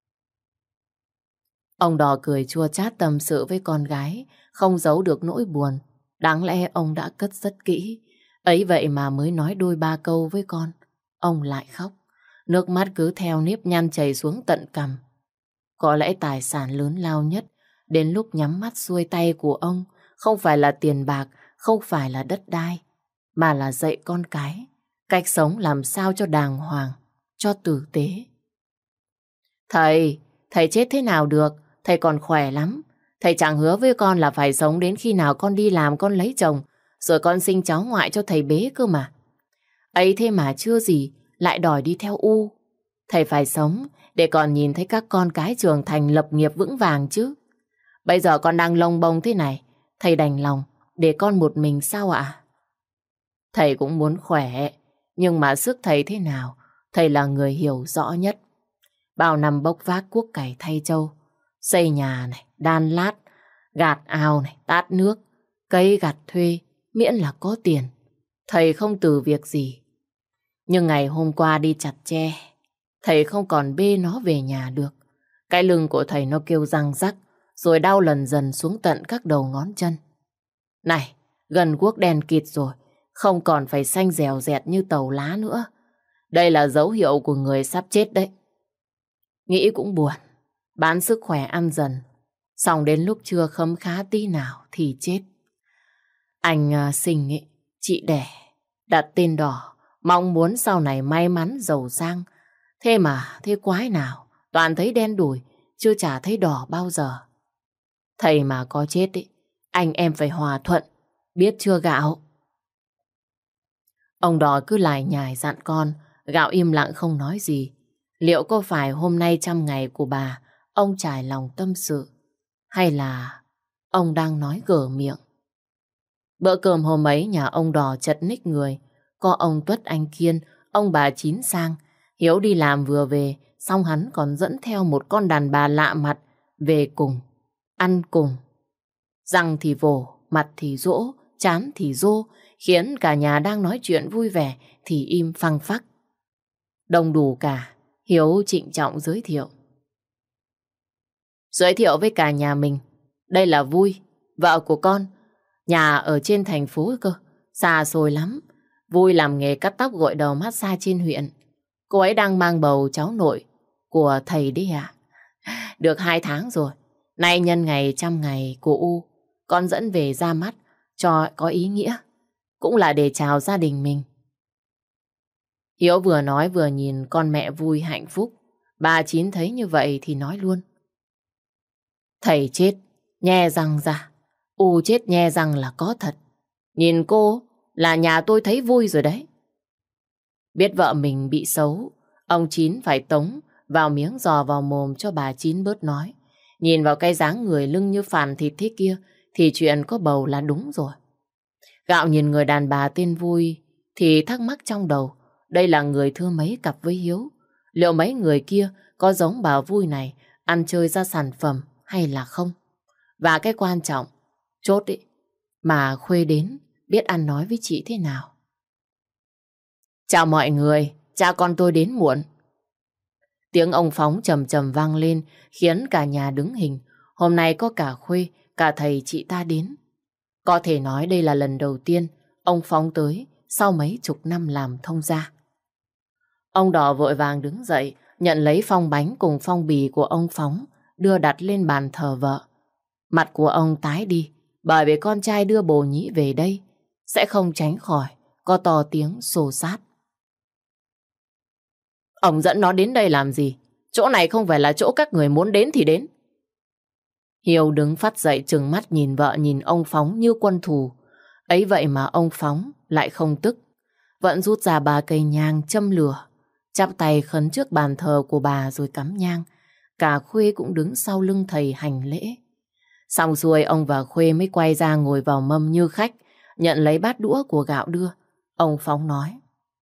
Ông Đò cười chua chát tâm sự với con gái, không giấu được nỗi buồn. Đáng lẽ ông đã cất rất kỹ. Ấy vậy mà mới nói đôi ba câu với con, ông lại khóc. Nước mắt cứ theo nếp nhăn chảy xuống tận cằm. Có lẽ tài sản lớn lao nhất đến lúc nhắm mắt xuôi tay của ông không phải là tiền bạc, không phải là đất đai, mà là dạy con cái cách sống làm sao cho đàng hoàng, cho tử tế. Thầy chết thế nào được, thầy còn khỏe lắm. Thầy chẳng hứa với con là phải sống đến khi nào con đi làm, con lấy chồng, rồi con sinh cháu ngoại cho thầy bế cơ mà. Ấy thế mà chưa gì, lại đòi đi theo U. Thầy phải sống để còn nhìn thấy các con cái trưởng thành lập nghiệp vững vàng chứ. Bây giờ con đang lông bông thế này, thầy đành lòng để con một mình sao ạ? Thầy cũng muốn khỏe, nhưng mà sức thầy thế nào, thầy là người hiểu rõ nhất. Bao năm bốc vác cuốc cày thay trâu, xây nhà này, đan lát, gạt ao này, tát nước, cấy gặt thuê, miễn là có tiền. Thầy không từ việc gì. Nhưng ngày hôm qua đi chặt tre, thầy không còn bê nó về nhà được. Cái lưng của thầy nó kêu răng rắc, rồi đau lần dần xuống tận các đầu ngón chân. Này, gần guốc đen kịt rồi, không còn phải xanh dèo dẹt như tàu lá nữa. Đây là dấu hiệu của người sắp chết đấy. Nghĩ cũng buồn, bán sức khỏe ăn dần, xong đến lúc chưa khấm khá tí nào thì chết. Anh sinh ấy, chị đẻ, đặt tên Đỏ, mong muốn sau này may mắn giàu sang. Thế mà, thế quái nào, toàn thấy đen đủi, chưa chả thấy đỏ bao giờ. Thầy mà có chết ấy, anh em phải hòa thuận, biết chưa Gạo? Ông Đỏ cứ lải nhải dặn con, Gạo im lặng không nói gì. Liệu có phải hôm nay 100 ngày của bà, ông trải lòng tâm sự, hay là ông đang nói gở miệng? Bữa cơm hôm ấy nhà ông Đỏ chật ních người, có ông Tuất anh Kiên, ông bà Chín sang. Hiếu đi làm vừa về, xong hắn còn dẫn theo một con đàn bà lạ mặt về cùng, ăn cùng. Răng thì vồ, mặt thì dỗ, chán thì rô, khiến cả nhà đang nói chuyện vui vẻ thì im phăng phắc. Đông đủ cả, Hiếu trịnh trọng giới thiệu. Giới thiệu với cả nhà mình, đây là Vui, vợ của con, nhà ở trên thành phố cơ, xa xôi lắm. Vui làm nghề cắt tóc gội đầu massage trên huyện. Cô ấy đang mang bầu cháu nội của thầy đấy ạ. Được 2 tháng rồi. Nay nhân ngày 100 ngày của U, con dẫn về ra mắt cho có ý nghĩa. Cũng là để chào gia đình mình. Hiếu vừa nói vừa nhìn con mẹ Vui hạnh phúc. Bà Chín thấy như vậy thì nói luôn. Thầy chết, nhe răng ra. U chết nhe răng là có thật. Nhìn cô là nhà tôi thấy vui rồi đấy. Biết vợ mình bị xấu, ông Chín phải tống vào miếng giò vào mồm cho bà Chín bớt nói. Nhìn vào cái dáng người lưng như phàn thịt thế kia thì chuyện có bầu là đúng rồi. Gạo nhìn người đàn bà tên Vui thì thắc mắc trong đầu. Đây là người thưa mấy cặp với Hiếu. Liệu mấy người kia có giống bà Vui này ăn chơi ra sản phẩm hay là không? Và cái quan trọng, chốt ý, mà Khuê đến biết ăn nói với chị thế nào. Chào mọi người, cha con tôi đến muộn. Tiếng ông Phóng trầm trầm vang lên khiến cả nhà đứng hình. Hôm nay có cả Khuê, cả thầy chị ta đến. Có thể nói đây là lần đầu tiên ông Phóng tới sau mấy chục năm làm thông gia. Ông Đỏ vội vàng đứng dậy, nhận lấy phong bánh cùng phong bì của ông Phóng, đưa đặt lên bàn thờ vợ. Mặt của ông tái đi, bởi vì con trai đưa bồ nhĩ về đây, sẽ không tránh khỏi có to tiếng xô xát. Ông dẫn nó đến đây làm gì? Chỗ này không phải là chỗ các người muốn đến thì đến. Hiếu đứng phắt dậy trừng mắt nhìn vợ nhìn ông Phóng như quân thù. Ấy vậy mà ông Phóng lại không tức. Vẫn rút ra 3 cây nhang châm lửa. Chắp tay khấn trước bàn thờ của bà rồi cắm nhang. Cả Khuê cũng đứng sau lưng thầy hành lễ. Xong xuôi ông và Khuê mới quay ra ngồi vào mâm như khách, nhận lấy bát đũa của gạo đưa. Ông Phóng nói: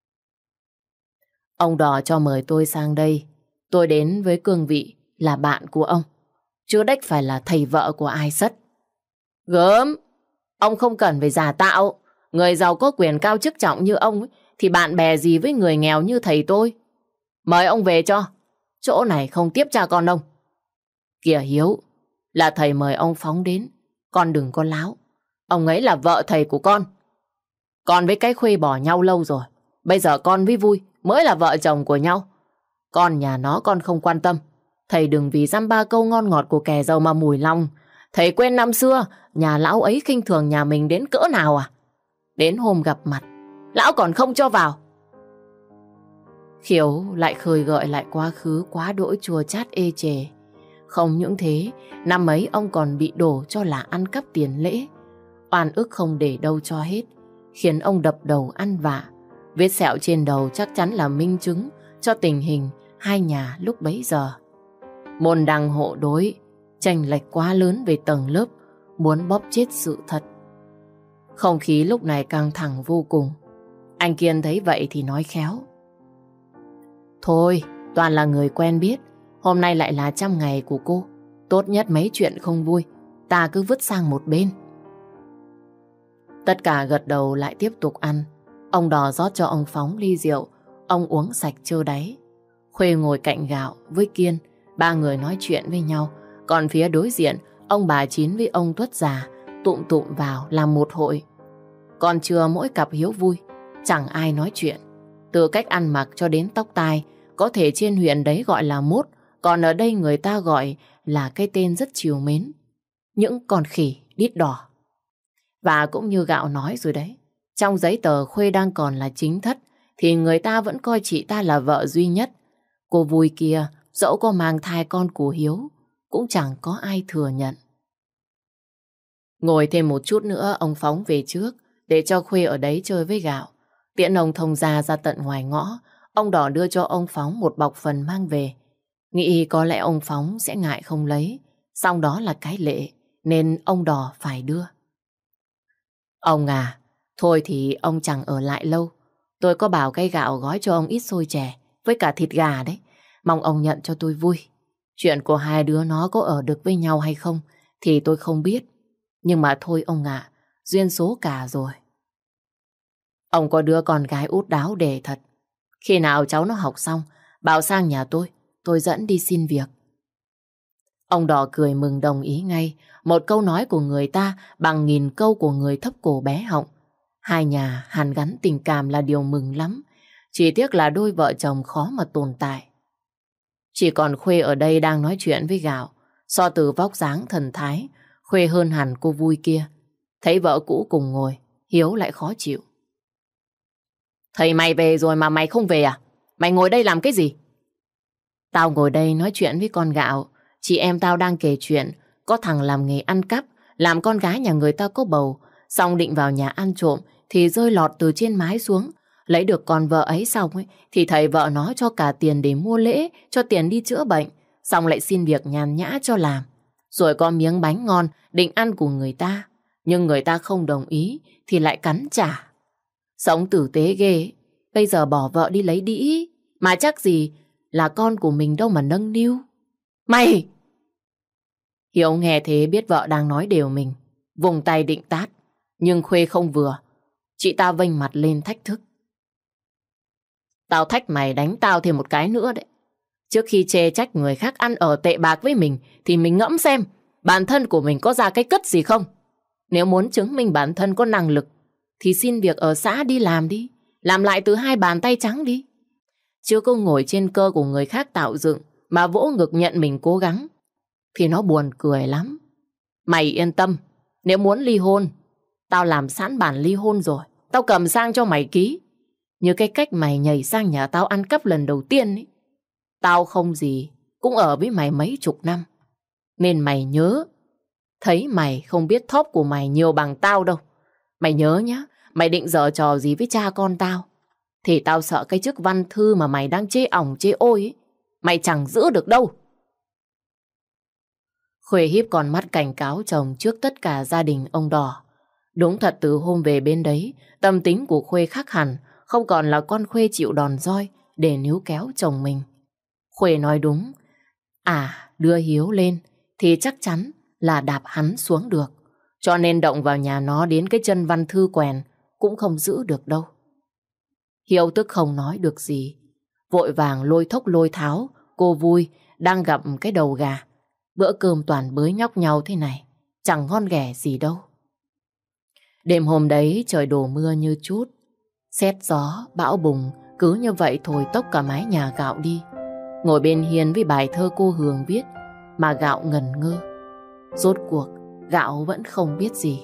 Ông Đỏ cho mời tôi sang đây. Tôi đến với cương vị là bạn của ông, chứ đếch phải là thầy vợ của ai sất. Gớm, ông không cần phải giả tạo. Người giàu có quyền cao chức trọng như ông ấy, thì bạn bè gì với người nghèo như thầy tôi. Mời ông về cho. Chỗ này không tiếp cha con ông. Kìa Hiếu, là thầy mời ông Phóng đến, con đừng có láo. Ông ấy là vợ thầy của con. Con với cái Khuê bỏ nhau lâu rồi. Bây giờ con với Vui mới là vợ chồng của nhau. Con nhà nó con không quan tâm. Thầy đừng vì dăm ba câu ngon ngọt của kẻ giàu mà mùi lòng. Thầy quên năm xưa nhà lão ấy khinh thường nhà mình đến cỡ nào à? Đến hôm gặp mặt, lão còn không cho vào. Khiếu lại khơi gợi lại quá khứ quá đỗi chua chát ê chề. Không những thế, năm ấy ông còn bị đổ cho là ăn cắp tiền lễ. Oan ức không để đâu cho hết, khiến ông đập đầu ăn vạ. Vết sẹo trên đầu chắc chắn là minh chứng cho tình hình hai nhà lúc bấy giờ. Môn đăng hộ đối, chênh lệch quá lớn về tầng lớp, muốn bóp chết sự thật. Không khí lúc này căng thẳng vô cùng. Anh Kiên thấy vậy thì nói khéo: Thôi, toàn là người quen biết. Hôm nay lại là 100 ngày của cô. Tốt nhất mấy chuyện không vui ta cứ vứt sang một bên. Tất cả gật đầu lại tiếp tục ăn. Ông Đò rót cho ông Phóng ly rượu. Ông uống sạch trơ đáy. Khuê ngồi cạnh gạo với Kiên. Ba người nói chuyện với nhau. Còn phía đối diện, ông bà Chín với ông Tuất già tụm vào làm một hội. Còn trưa mỗi cặp Hiếu Vui, chẳng ai nói chuyện. Từ cách ăn mặc cho đến tóc tai, có thể trên huyện đấy gọi là mốt, còn ở đây người ta gọi là cái tên rất trìu mến: những con khỉ đít đỏ. Và cũng như gạo nói rồi đấy, trong giấy tờ Khuê đang còn là chính thất, thì người ta vẫn coi chị ta là vợ duy nhất. Cô Vui kia, dẫu có mang thai con của Hiếu, cũng chẳng có ai thừa nhận. Ngồi thêm một chút nữa, ông Phóng về trước, để cho Khuê ở đấy chơi với gạo. Tiễn ông thông ra tận ngoài ngõ, ông Đỏ đưa cho ông Phóng một bọc phần mang về. Nghĩ có lẽ ông Phóng sẽ ngại không lấy, song đó là cái lệ, nên ông Đỏ phải đưa. Ông à, thôi thì ông chẳng ở lại lâu. Tôi có bảo cây gạo gói cho ông ít xôi chè với cả thịt gà đấy. Mong ông nhận cho tôi vui. Chuyện của hai đứa nó có ở được với nhau hay không thì tôi không biết. Nhưng mà thôi ông ạ, duyên số cả rồi. Ông có đứa con gái út đáo đề thật. Khi nào cháu nó học xong, bảo sang nhà tôi dẫn đi xin việc. Ông Đỏ cười mừng đồng ý ngay. Một câu nói của người ta bằng 1000 câu của người thấp cổ bé họng. Hai nhà hàn gắn tình cảm là điều mừng lắm. Chỉ tiếc là đôi vợ chồng khó mà tồn tại. Chỉ còn Khuê ở đây đang nói chuyện với gạo. So từ vóc dáng thần thái, Khuê hơn hẳn cô Vui kia. Thấy vợ cũ cùng ngồi, Hiếu lại khó chịu. Thầy mày về rồi mà mày không về à? Mày ngồi đây làm cái gì? Tao ngồi đây nói chuyện với con gạo. Chị em tao đang kể chuyện có thằng làm nghề ăn cắp, làm con gái nhà người ta có bầu, xong định vào nhà ăn trộm thì rơi lọt từ trên mái xuống. Lấy được con vợ ấy xong ấy, thì thầy vợ nó cho cả tiền để mua lễ, cho tiền đi chữa bệnh, xong lại xin việc nhàn nhã cho làm. Rồi có miếng bánh ngon định ăn cùng người ta, nhưng người ta không đồng ý thì lại cắn trả. Sống tử tế ghê, bây giờ bỏ vợ đi lấy đĩ, mà chắc gì là con của mình đâu mà nâng niu. Mày! Hiếu nghe thế biết vợ đang nói đều mình, vùng tay định tát, nhưng Khuê không vừa. Chị ta vênh mặt lên thách thức. Tao thách mày đánh tao thêm một cái nữa đấy. Trước khi chê trách người khác ăn ở tệ bạc với mình thì mình ngẫm xem bản thân của mình có ra cái cất gì không. Nếu muốn chứng minh bản thân có năng lực thì xin việc ở xã đi làm đi, làm lại từ 2 bàn tay trắng đi. Chứ có ngồi trên cơ của người khác tạo dựng mà vỗ ngực nhận mình cố gắng thì nó buồn cười lắm. Mày yên tâm, nếu muốn ly hôn, tao làm sẵn bản ly hôn rồi, tao cầm sang cho mày ký. Như cái cách mày nhảy sang nhà tao ăn cắp lần đầu tiên ấy. Tao không gì, cũng ở với mày mấy chục năm. Nên mày nhớ, thấy mày không biết thóp của mày nhiều bằng tao đâu. Mày nhớ nhá, mày định giở trò gì với cha con tao thì tao sợ cái chức văn thư mà mày đang chê ỏng chê ôi ấy, mày chẳng giữ được đâu. Khuê híp con mắt cảnh cáo chồng trước tất cả gia đình ông Đỏ. Đúng thật từ hôm về bên đấy, tâm tính của Khuê khác hẳn, không còn là con Khuê chịu đòn roi để níu kéo chồng mình. Khuê nói đúng, đưa Hiếu lên thì chắc chắn là đạp hắn xuống được. Cho nên động vào nhà nó đến cái chân văn thư quèn cũng không giữ được đâu. Hiếu tức không nói được gì, vội vàng lôi thốc lôi tháo, cô Vui đang gặm cái đầu gà. Bữa cơm toàn bới nhóc nhau thế này, chẳng ngon ghẻ gì đâu. Đêm hôm đấy trời đổ mưa như chút, sét gió, bão bùng, cứ như vậy thổi tốc cả mái nhà Gạo đi. Ngồi bên hiên với bài thơ cô Hường viết, mà Gạo ngẩn ngơ. Rốt cuộc, Gạo vẫn không biết gì.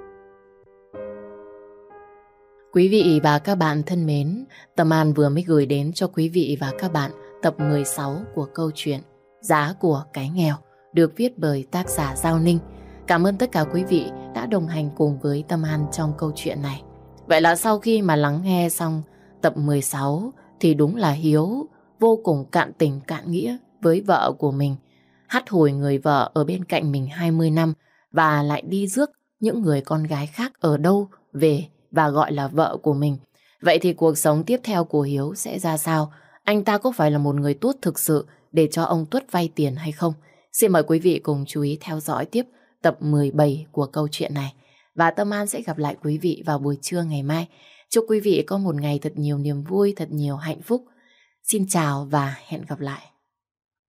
Quý vị và các bạn thân mến, Tâm An vừa mới gửi đến cho quý vị và các bạn tập 16 của câu chuyện Giá của cái nghèo, được viết bởi tác giả Giao Ninh. Cảm ơn tất cả quý vị đã đồng hành cùng với Tâm An trong câu chuyện này. Vậy là sau khi mà lắng nghe xong tập 16 thì đúng là Hiếu vô cùng cạn tình cạn nghĩa với vợ của mình. Hắt hủi người vợ ở bên cạnh mình 20 năm và lại đi rước những người con gái khác ở đâu về và gọi là vợ của mình. Vậy thì cuộc sống tiếp theo của Hiếu sẽ ra sao? Anh ta có phải là một người tốt thực sự để cho ông Tuất vay tiền hay không? Xin mời quý vị cùng chú ý theo dõi tiếp tập 17 của câu chuyện này. Và Tâm An sẽ gặp lại quý vị vào buổi trưa ngày mai. Chúc quý vị có một ngày thật nhiều niềm vui, thật nhiều hạnh phúc. Xin chào và hẹn gặp lại.